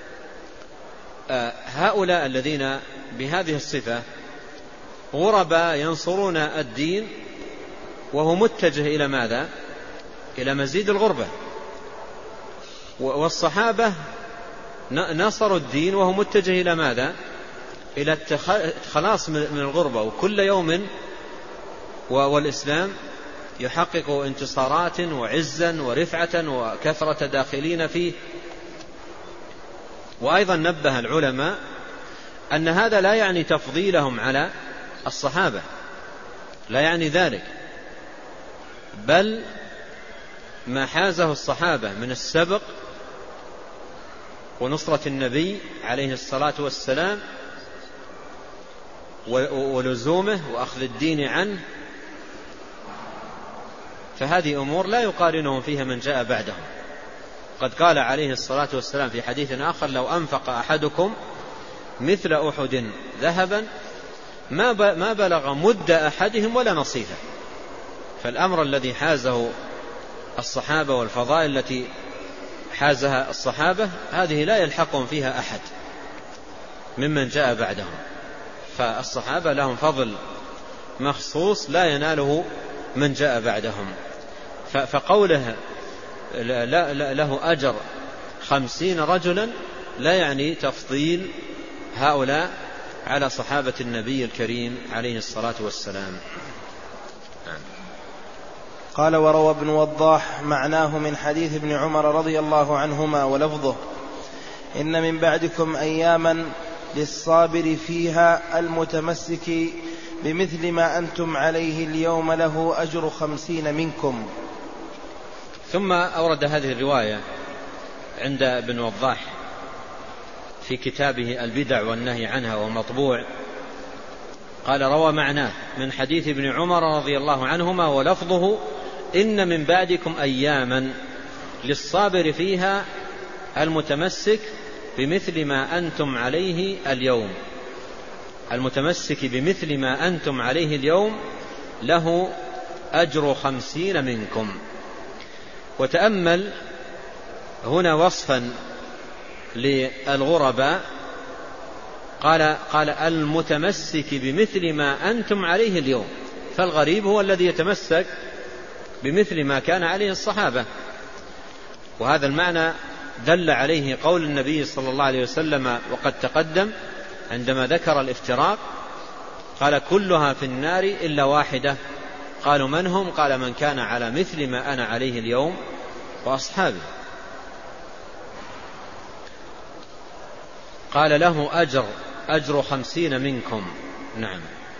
هؤلاء الذين بهذه الصفة غرباء ينصرون الدين وهو متجه إلى ماذا؟ إلى مزيد الغربة. والصحابة نصروا الدين وهو متجه إلى ماذا؟ إلى الخلاص من الغربة. وكل يوم والإسلام يحقق انتصارات وعزا ورفعة وكثرة داخلين فيه. وأيضا نبه العلماء أن هذا لا يعني تفضيلهم على الصحابة، لا يعني ذلك، بل ما حازه الصحابة من السبق ونصرة النبي عليه الصلاة والسلام ولزومه وأخذ الدين عنه، فهذه أمور لا يقارنهم فيها من جاء بعدهم. قد قال عليه الصلاة والسلام في حديث آخر لو أنفق أحدكم مثل أحد ذهبا ما بلغ مد أحدهم ولا نصيفه. فالأمر الذي حازه الصحابة والفضائل التي حازها الصحابة هذه لا يلحقهم فيها أحد ممن جاء بعدهم. فالصحابة لهم فضل مخصوص لا يناله من جاء بعدهم. فقوله له أجر 50 رجلا لا يعني تفضيل هؤلاء على صحابة النبي الكريم عليه الصلاة والسلام. قال وروى ابن وضاح معناه من حديث ابن عمر رضي الله عنهما ولفظه إن من بعدكم أياما للصابر فيها المتمسك بمثل ما أنتم عليه اليوم له أجر 50 منكم. ثم أورد هذه الرواية عند ابن وضاح في كتابه البدع والنهي عنها ومطبوع. قال روى معناه من حديث ابن عمر رضي الله عنهما ولفظه إن من بعدكم أياما للصابر فيها المتمسك بمثل ما أنتم عليه اليوم. المتمسك بمثل ما أنتم عليه اليوم له أجر 50 منكم. وتأمل هنا وصفا للغرباء، قال المتمسك بمثل ما أنتم عليه اليوم، فالغريب هو الذي يتمسك بمثل ما كان عليه الصحابة. وهذا المعنى دل عليه قول النبي صلى الله عليه وسلم وقد تقدم عندما ذكر الافتراق، قال كلها في النار إلا واحدة. قالوا من هم؟ قال من كان على مثل ما أنا عليه اليوم وأصحابي. قال له أجر 50 منكم. نعم.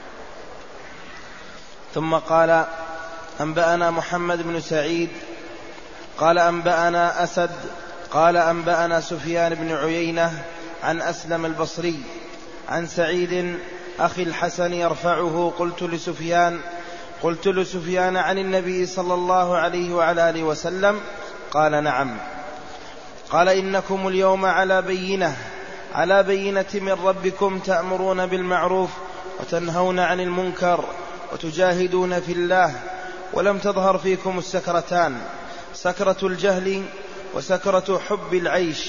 ثم قال أنبأنا محمد بن سعيد قال أنبأنا أسد قال أنبأنا سفيان بن عيينة عن أسلم البصري عن سعيد أخي الحسن يرفعه قلت لسفيان عن النبي صلى الله عليه وعلى آله وسلم قال نعم. قال إنكم اليوم على بينة من ربكم، تأمرون بالمعروف وتنهون عن المنكر وتجاهدون في الله، ولم تظهر فيكم السكرتان، سكرة الجهل وسكرة حب العيش،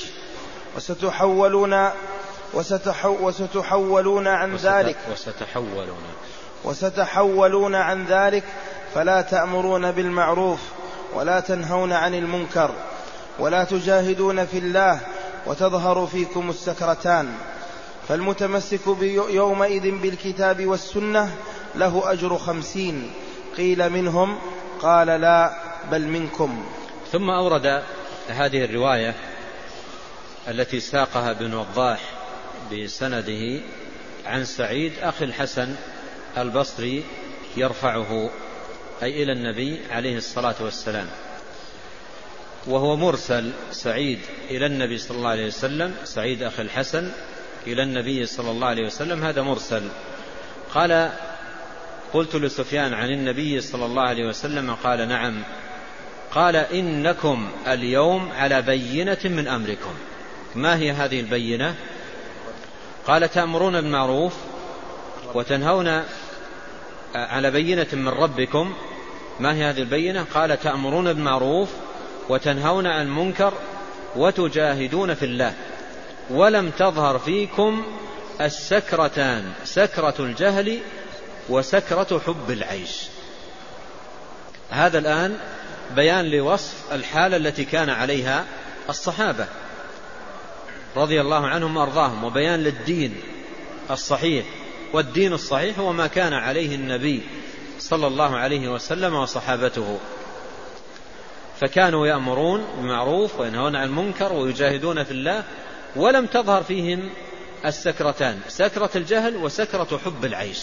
وستحولون عن ذلك فلا تأمرون بالمعروف ولا تنهون عن المنكر ولا تجاهدون في الله وتظهر فيكم السكرتان. فالمتمسك يومئذ بالكتاب والسنة له أجر 50. قيل منهم؟ قال لا بل منكم. ثم أورد هذه الرواية التي ساقها ابن وضاح بسنده عن سعيد أخي الحسن البصري يرفعه أي إلى النبي عليه الصلاة والسلام، وهو مرسل. سعيد إلى النبي صلى الله عليه وسلم، سعيد أخي الحسن إلى النبي صلى الله عليه وسلم، هذا مرسل. قال قلت لسفيان عن النبي صلى الله عليه وسلم قال نعم. قال إنكم اليوم على بينة من أمركم. ما هي هذه البينة؟ قال تأمرون بالمعروف وتنهون على بينة من ربكم. ما هي هذه البينة؟ قال تأمرون بالمعروف وتنهون عن المنكر وتجاهدون في الله، ولم تظهر فيكم السكرتان، سكرة الجهل وسكرة حب العيش. هذا الآن بيان لوصف الحالة التي كان عليها الصحابة رضي الله عنهم وأرضاهم، وبيان للدين الصحيح. والدين الصحيح هو ما كان عليه النبي صلى الله عليه وسلم وصحابته، فكانوا يأمرون بالمعروف وينهون عن المنكر ويجاهدون في الله، ولم تظهر فيهم السكرتان، سكرة الجهل وسكرة حب العيش.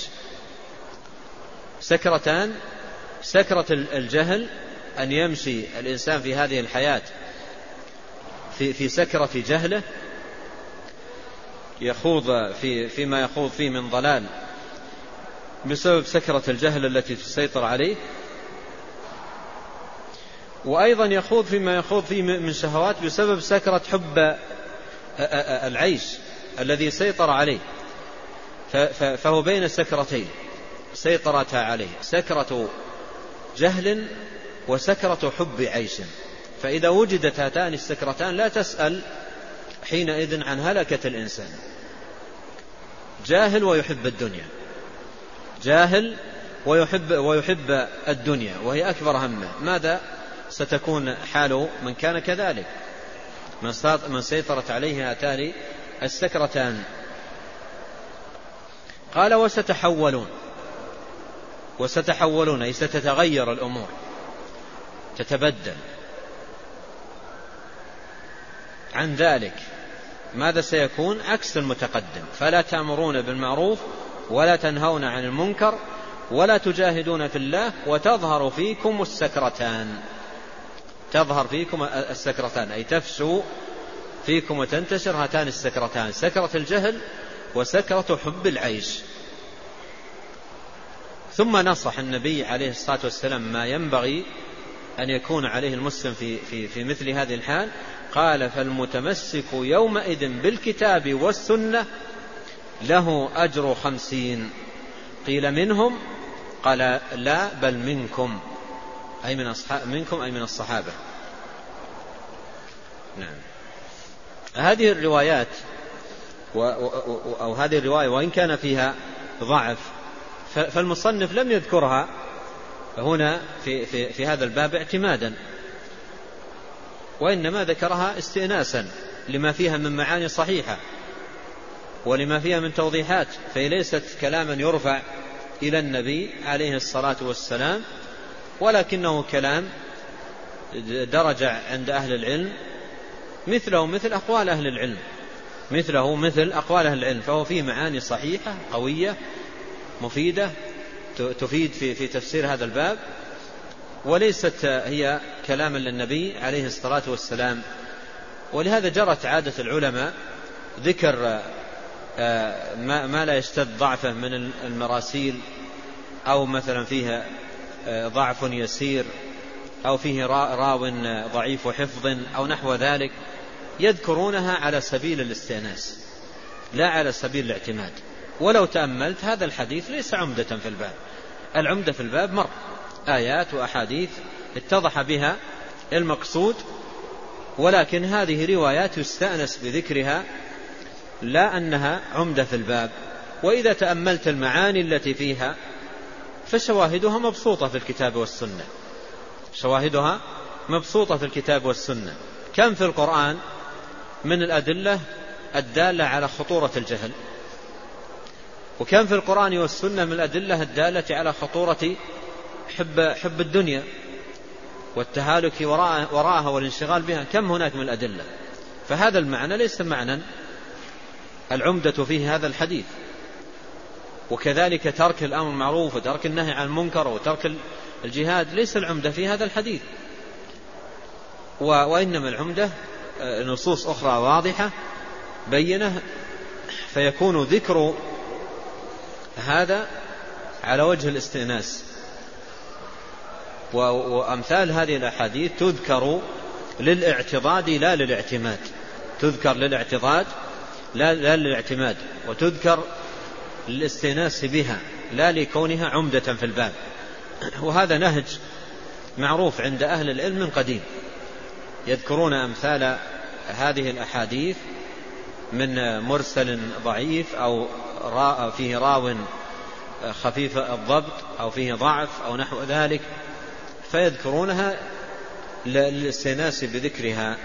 سكرتان: سكرة الجهل، أن يمشي الإنسان في هذه الحياة في سكرة جهله، يخوض فيما يخوض فيه من ضلال بسبب سكرة الجهل التي تسيطر عليه، وأيضا يخوض فيما يخوض فيه من شهوات بسبب سكرة حب العيش الذي سيطر عليه. فهو بين سكرتين سيطرتها عليه، سكرة جهل وسكرة حب عيش. فإذا وجدت هاتان السكرتان لا تسأل حينئذ عن هلكة الإنسان. جاهل ويحب الدنيا، جاهل ويحب الدنيا وهي أكبر همه، ماذا ستكون حال من كان كذلك، من سيطرت عليه هاتان السكرتان؟ قال وستحولون أي ستتغير الأمور، تتبدل عن ذلك. ماذا سيكون؟ عكس المتقدم. فلا تأمرون بالمعروف ولا تنهون عن المنكر ولا تجاهدون في الله وتظهر فيكم السكرتان. تظهر فيكم السكرتان أي تفشو فيكم وتنتشر هاتان السكرتان، سكرة الجهل وسكرة حب العيش. ثم نصح النبي عليه الصلاة والسلام ما ينبغي أن يكون عليه المسلم في مثل هذه الحال. قال: فالمتمسك يومئذ بالكتاب والسنة له أجر 50. قيل منهم؟ قال لا بل منكم، أي منكم أي من الصحابة. نعم. هذه الروايات أو هذه الرواية وإن كان فيها ضعف فالمصنف لم يذكرها هنا في هذا الباب اعتمادا، وإنما ذكرها استئناسا لما فيها من معاني صحيحة ولما فيها من توضيحات، فهي ليست كلاما يرفع إلى النبي عليه الصلاة والسلام، ولكنه كلام درج عند أهل العلم مثله مثل أقوال أهل العلم، مثله مثل أقوال أهل العلم، فهو فيه معاني صحيحة قوية مفيدة تفيد في تفسير هذا الباب، وليست هي كلاما للنبي عليه الصلاة والسلام. ولهذا جرت عادة العلماء ذكر ما لا يشتد ضعفه من المراسيل، أو مثلا فيها ضعف يسير، أو فيه راو ضعيف حفظ أو نحو ذلك، يذكرونها على سبيل الاستئناس لا على سبيل الاعتماد. ولو تأملت هذا الحديث ليس عمدة في الباب، العمدة في الباب مر آيات وأحاديث اتضح بها المقصود، ولكن هذه روايات يستأنس بذكرها لا أنها عمدة في الباب. وإذا تأملت المعاني التي فيها فشواهدها مبسوطة في الكتاب والسنة، شواهدها مبسوطة في الكتاب والسنة. كم في القرآن من الأدلة الدالة على خطورة الجهل، وكم في القرآن والسنة من الأدلة الدالة على خطورة حب الدنيا والتهالك وراءها والانشغال بها، كم هناك من الأدلة. فهذا المعنى ليس معنى العمدة فيه هذا الحديث. وكذلك ترك الأمر معروف وترك النهي عن المنكر وترك الجهاد ليس العمدة في هذا الحديث، وإنما العمدة نصوص أخرى واضحة بينة، فيكون ذكر هذا على وجه الاستئناس. وأمثال هذه الأحاديث تذكر للاعتضاد لا للاعتماد، تذكر للاعتضاد لا للاعتماد، وتذكر للاستئناس بها لا لكونها عمدة في الباب. وهذا نهج معروف عند أهل العلم من قديم، يذكرون أمثال هذه الأحاديث من مرسل ضعيف أو فيه راو خفيف الضبط أو فيه ضعف أو نحو ذلك، فيذكرونها للاستئناس بذكرها.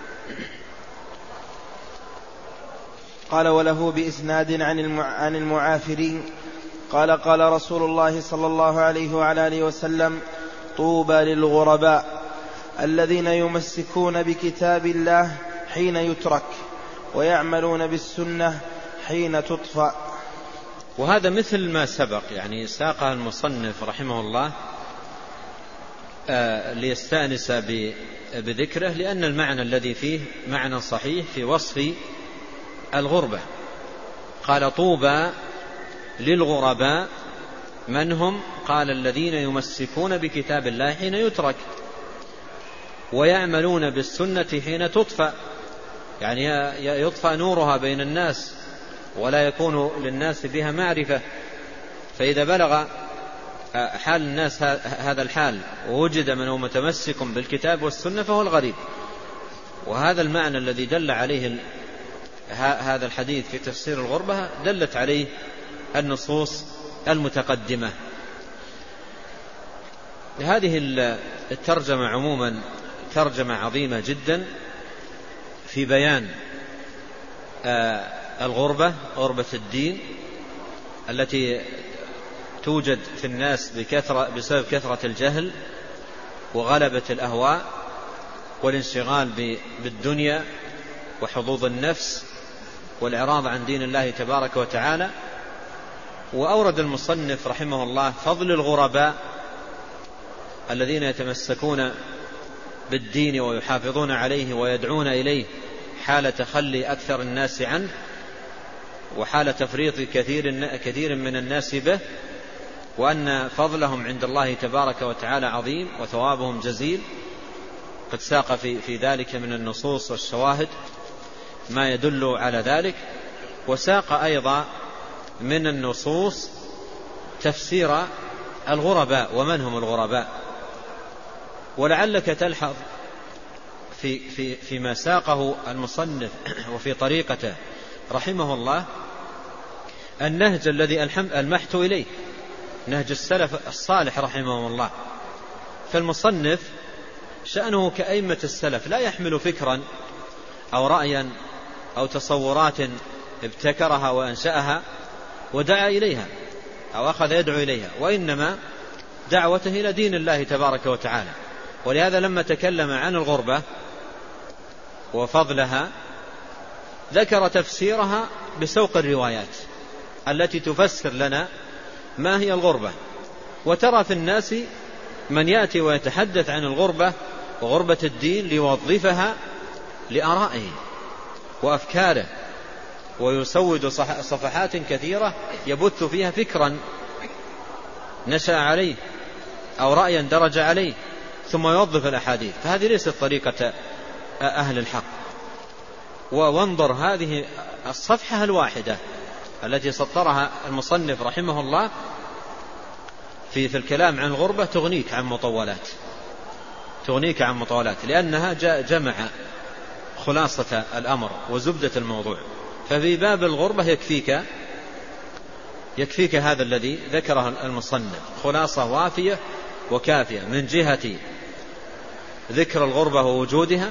قال وله بإسناد عن المعافرين قال قال رسول الله صلى الله عليه وعلى آله وسلم: طوبى للغرباء الذين يمسكون بكتاب الله حين يترك ويعملون بالسنة حين تطفأ. وهذا مثل ما سبق، يعني ساقها المصنف رحمه الله ليستأنس بذكره، لأن المعنى الذي فيه معنى صحيح في وصف الغربة. قال: طوبى للغرباء، من هم؟ قال: الذين يمسكون بكتاب الله حين يترك ويعملون بالسنة حين تطفأ، يعني يطفأ نورها بين الناس ولا يكون للناس بها معرفة. فإذا بلغ حال الناس هذا الحال ووجد من هو متمسك بالكتاب والسنة فهو الغريب. وهذا المعنى الذي دل عليه هذا الحديث في تفسير الغربة دلت عليه النصوص المتقدمة. هذه الترجمة عموما ترجمة عظيمة جدا في بيان الغربة، غربة الدين التي توجد في الناس بسبب كثرة الجهل وغلبة الأهواء والانشغال بالدنيا وحظوظ النفس والإعراض عن دين الله تبارك وتعالى. وأورد المصنف رحمه الله فضل الغرباء الذين يتمسكون بالدين ويحافظون عليه ويدعون إليه حال تخلي أكثر الناس عنه وحال تفريط كثير من الناس به، وأن فضلهم عند الله تبارك وتعالى عظيم وثوابهم جزيل. قد ساق في ذلك من النصوص والشواهد ما يدل على ذلك. وساق أيضا من النصوص تفسير الغرباء ومن هم الغرباء. ولعلك تلحظ فيما ساقه المصنف وفي طريقته رحمه الله النهج الذي ألمحت إليه، نهج السلف الصالح رحمه الله. فالمصنف شأنه كأئمة السلف، لا يحمل فكرا أو رأيا أو تصورات ابتكرها وأنشأها ودعا إليها أو أخذ يدعو إليها، وإنما دعوته إلى دين الله تبارك وتعالى. ولهذا لما تكلم عن الغربة وفضلها ذكر تفسيرها بسوق الروايات التي تفسر لنا ما هي الغربة. وترى في الناس من يأتي ويتحدث عن الغربة وغربة الدين ليوظفها لآرائه وأفكاره، ويسود صفحات كثيرة يبث فيها فكرا نشأ عليه أو رأيا درج عليه ثم يوظف الأحاديث. فهذه ليست طريقة أهل الحق. وانظر هذه الصفحة الواحدة التي سطرها المصنف رحمه الله في الكلام عن الغربة تغنيك عن مطولات، لأنها جمع خلاصة الأمر وزبدة الموضوع. ففي باب الغربة يكفيك هذا الذي ذكره المصنف، خلاصة وافية وكافية من جهة ذكر الغربة ووجودها،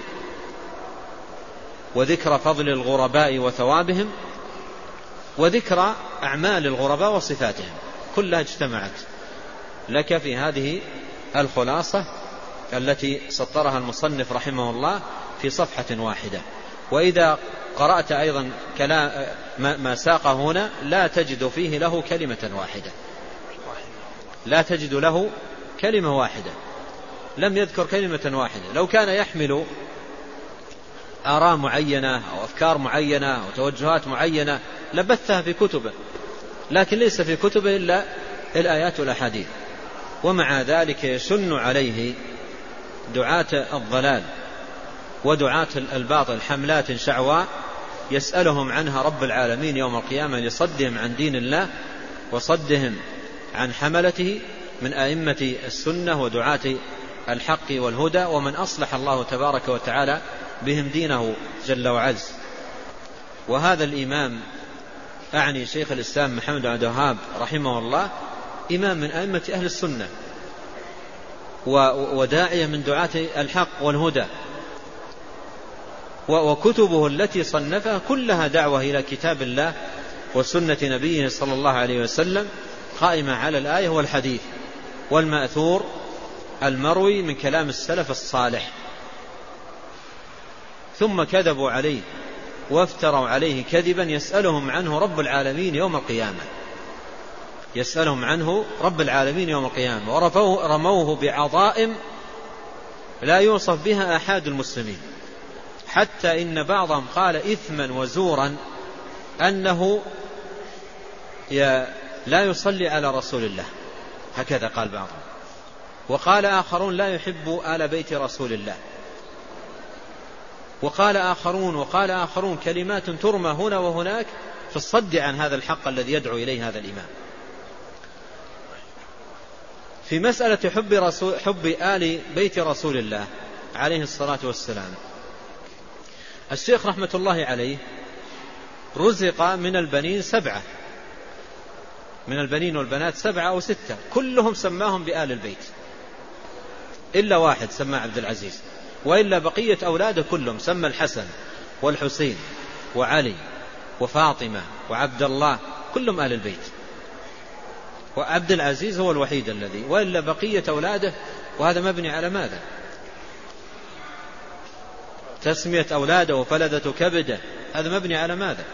وذكر فضل الغرباء وثوابهم، وذكر أعمال الغرباء وصفاتهم، كلها اجتمعت لك في هذه الخلاصة التي سطرها المصنف رحمه الله في صفحة واحدة. وإذا قرأت أيضا كلام ما ساقه هنا لا تجد فيه له كلمة واحدة، لا تجد له كلمة واحدة، لم يذكر كلمة واحدة. لو كان يحمل آراء معينة أو أفكار معينة أو توجهات معينة لبثها في كتبه، لكن ليس في كتبه إلا الآيات والأحاديث. ومع ذلك يشن عليه دعاة الضلال ودعاة الباطل حملات شعواء يسألهم عنها رب العالمين يوم القيامة لصدهم عن دين الله وصدهم عن حملته من أئمة السنة ودعاة الحق والهدى، ومن أصلح الله تبارك وتعالى بهم دينه جل وعز. وهذا الإمام أعني شيخ الإسلام محمد بن عبد الوهاب رحمه الله إمام من أئمة أهل السنة وداعية من دعاة الحق والهدى، وكتبه التي صنفها كلها دعوة إلى كتاب الله وسنة نبيه صلى الله عليه وسلم، قائمة على الآية والحديث والمأثور المروي من كلام السلف الصالح. ثم كذبوا عليه وافتروا عليه كذبا يسألهم عنه رب العالمين يوم القيامة، ورموه بعظائم لا يوصف بها أحد المسلمين، حتى إن بعضهم قال إثما وزورا أنه لا يصلي على رسول الله، هكذا قال بعضهم. وقال آخرون لا يحب آل بيت رسول الله، وقال آخرون كلمات ترمى هنا وهناك في الصد عن هذا الحق الذي يدعو إليه هذا الإمام. في مسألة حب آل بيت رسول الله عليه الصلاة والسلام، الشيخ رحمة الله عليه رزق من البنين والبنات 7 أو 6، كلهم سماهم بآل البيت إلا واحد سماه عبد العزيز، وإلا بقية أولاده كلهم سمى الحسن والحسين وعلي وفاطمة وعبد الله، كلهم آل البيت، وعبد العزيز هو الوحيد الذي، وإلا بقية أولاده. وهذا مبني على ماذا؟ تسمية أولاده وفلدة كبده، هذا مبني على ماذا؟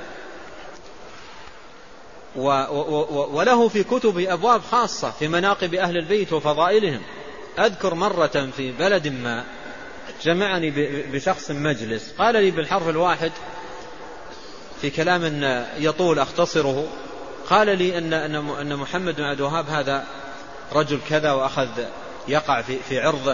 وله في كتبه أبواب خاصة في مناقب أهل البيت وفضائلهم. أذكر مرة في بلد ما جمعني بشخص مجلس قال لي بالحرف الواحد في كلام يطول أختصره، قال لي أن محمد بن عبد الوهاب هذا رجل كذا وأخذ يقع في عرضه،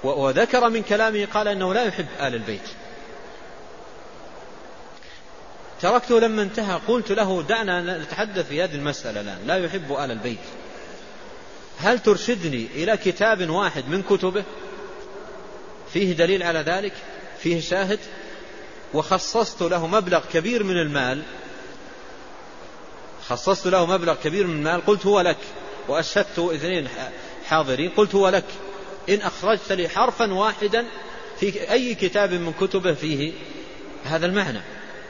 وذكر من كلامه قال أنه لا يحب آل البيت. تركته لما انتهى. قلت له دعنا نتحدث في هذه المسألة الآن، لا يحب آل البيت، هل ترشدني إلى كتاب واحد من كتبه فيه دليل على ذلك، فيه شاهد؟ وخصصت له مبلغ كبير من المال، خصصت له مبلغ كبير من المال، قلت هو لك، وأشهدت 2 حاضرين، قلت هو لك إن أخرجت لي حرفا واحدا في أي كتاب من كتبه فيه هذا المعنى.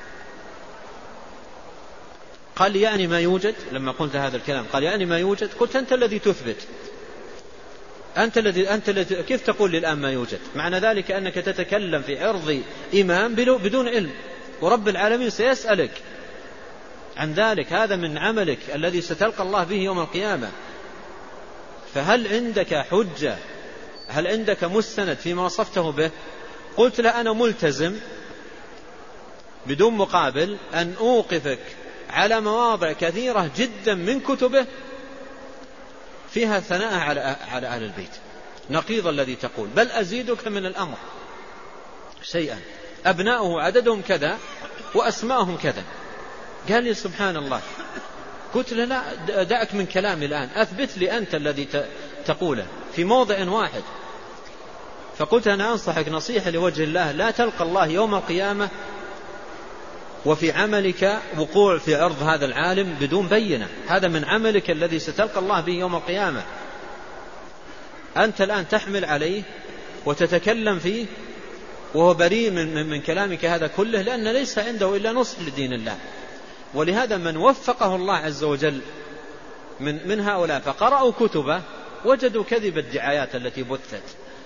قال لي يعني ما يوجد. لما قلت هذا الكلام قال يعني ما يوجد. قلت أنت الذي تثبت، أنت الذي كيف تقول لي الآن ما يوجد؟ معنى ذلك أنك تتكلم في عرض إمام بدون علم، ورب العالمين سيسألك عن ذلك، هذا من عملك الذي ستلقى الله به يوم القيامة. فهل عندك حجة، هل عندك مستند فيما وصفته به؟ قلت لا، أنا ملتزم بدون مقابل أن أوقفك على مواضع كثيرة جدا من كتبه فيها ثناء على أهل البيت نقيض الذي تقول، بل أزيدك من الأمر شيئا، أبناؤه عددهم كذا وأسماءهم كذا. قال لي سبحان الله. قلت له لا، دعك من كلامي الآن، أثبت لي أنت الذي تقوله في موضع واحد. فقلت أنا أنصحك نصيحة لوجه الله، لا تلقى الله يوم القيامة وفي عملك وقوع في عرض هذا العالم بدون بينة، هذا من عملك الذي ستلقى الله به يوم القيامة. أنت الآن تحمل عليه وتتكلم فيه وهو بريء من كلامك هذا كله، لأن ليس عنده إلا نصح لدين الله. ولهذا من وفقه الله عز وجل من هؤلاء فقرأوا كتبه وجدوا كذب الدعايات التي بثت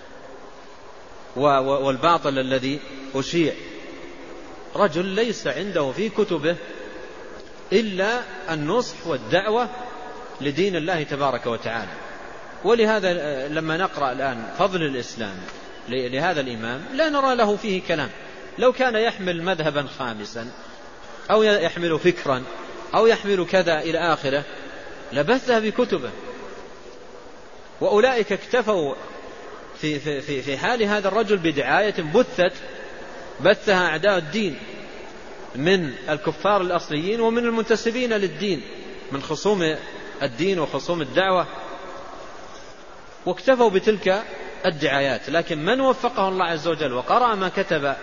والباطل الذي أشيع. رجل ليس عنده في كتبه إلا النصح والدعوة لدين الله تبارك وتعالى. ولهذا لما نقرأ الآن فضل الإسلام لهذا الإمام لا نرى له فيه كلام. لو كان يحمل مذهبا خامسا أو يحمل فكرا أو يحمل كذا إلى آخره لبثها بكتبه. وأولئك اكتفوا في حال هذا الرجل بدعاية بثها أعداء الدين من الكفار الأصليين ومن المنتسبين للدين من خصوم الدين وخصوم الدعوة، واكتفوا بتلك الدعايات. لكن من وفقه الله عز وجل وقرأ ما كتب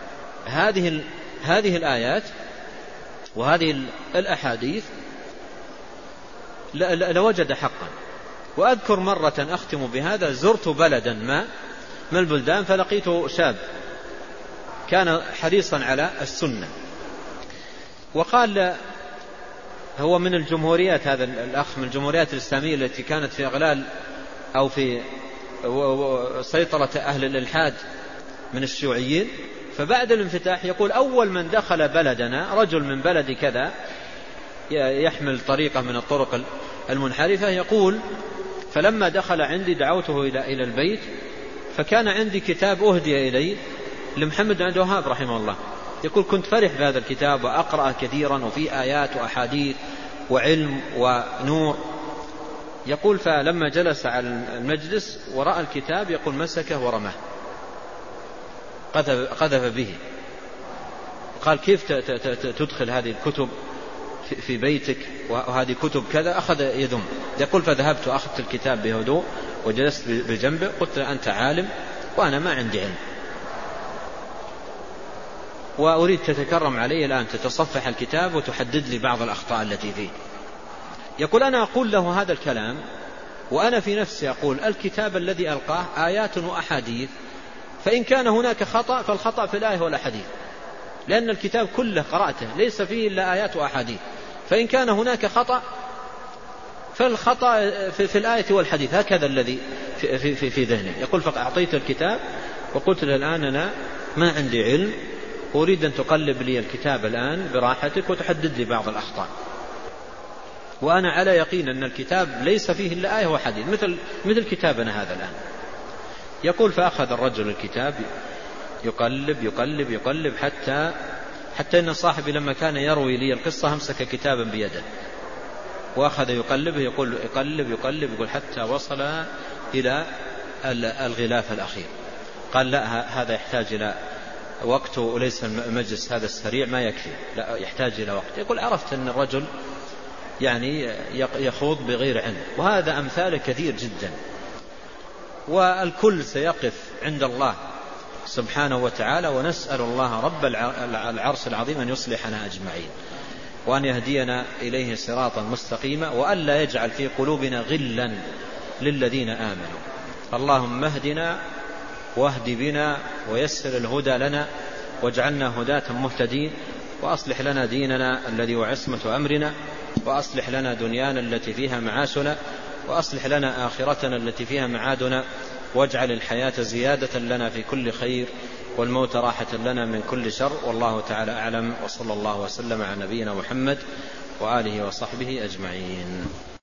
هذه الآيات وهذه الأحاديث لوجد حقا. وأذكر مرة أختم بهذا، زرت بلدا ما من البلدان فلقيت شاب كان حريصا على السنة، وقال هو من الجمهوريات، هذا الأخ من الجمهوريات الإسلامية التي كانت في إغلال أو في سيطرة أهل الإلحاد من الشيوعيين. فبعد الانفتاح يقول أول من دخل بلدنا رجل من بلد كذا يحمل طريقة من الطرق المنحرفة، يقول فلما دخل عندي دعوته إلى البيت، فكان عندي كتاب أهدي إلي لمحمد بن عبد الوهاب رحمه الله. يقول كنت فرح بهذا الكتاب وأقرأ كثيرا وفي آيات وأحاديث وعلم ونور. يقول فلما جلس على المجلس ورأى الكتاب يقول مسكه ورماه، قذف به. قال كيف تدخل هذه الكتب في بيتك وهذه كتب كذا؟ أخذ يذم. يقول فذهبت أخذت الكتاب بهدوء وجلست بجنبه، قلت أنت عالم وأنا ما عندي علم وأريد تتكرم علي الآن تتصفح الكتاب وتحدد لي بعض الأخطاء التي فيه. يقول أنا أقول له هذا الكلام وأنا في نفسي أقول الكتاب الذي ألقاه آيات وأحاديث، فإن كان هناك خطأ فالخطأ في الآية والأحاديث، لأن الكتاب كله قرأته ليس فيه إلا آيات وأحاديث، فإن كان هناك خطأ فالخطأ في الآية والحديث، هكذا الذي في ذهني. يقول فأعطيت الكتاب وقلت له الآن أنا ما عندي علم، أريد أن تقلب لي الكتاب الآن براحتك وتحدد لي بعض الأخطاء، وأنا على يقين أن الكتاب ليس فيه إلا آية وحديث مثل كتابنا هذا الآن. يقول فأخذ الرجل الكتاب يقلب حتى إن صاحبي لما كان يروي لي القصة همسك كتابا بيده وأخذ يقلبه، يقول حتى وصل إلى الغلاف الأخير. قال لا، هذا يحتاج إلى وقته وليس المجلس هذا السريع ما يكفي، لا يحتاج إلى وقت. يقول عرفت أن الرجل يعني يخوض بغير علم، وهذا أمثال كثير جدا. والكل سيقف عند الله سبحانه وتعالى، ونسأل الله رب العرش العظيم أن يصلحنا أجمعين، وأن يهدينا إليه صراطا مستقيما، وأن لا يجعل في قلوبنا غلا للذين آمنوا. اللهم اهدنا واهد بنا ويسر الهدى لنا واجعلنا هداة مهتدين، وأصلح لنا ديننا الذي هو عصمة أمرنا، وأصلح لنا دنيانا التي فيها معاشنا، وأصلح لنا آخرتنا التي فيها معادنا، واجعل الحياة زيادة لنا في كل خير والموت راحة لنا من كل شر. والله تعالى أعلم، وصلى الله وسلم على نبينا محمد وآله وصحبه أجمعين.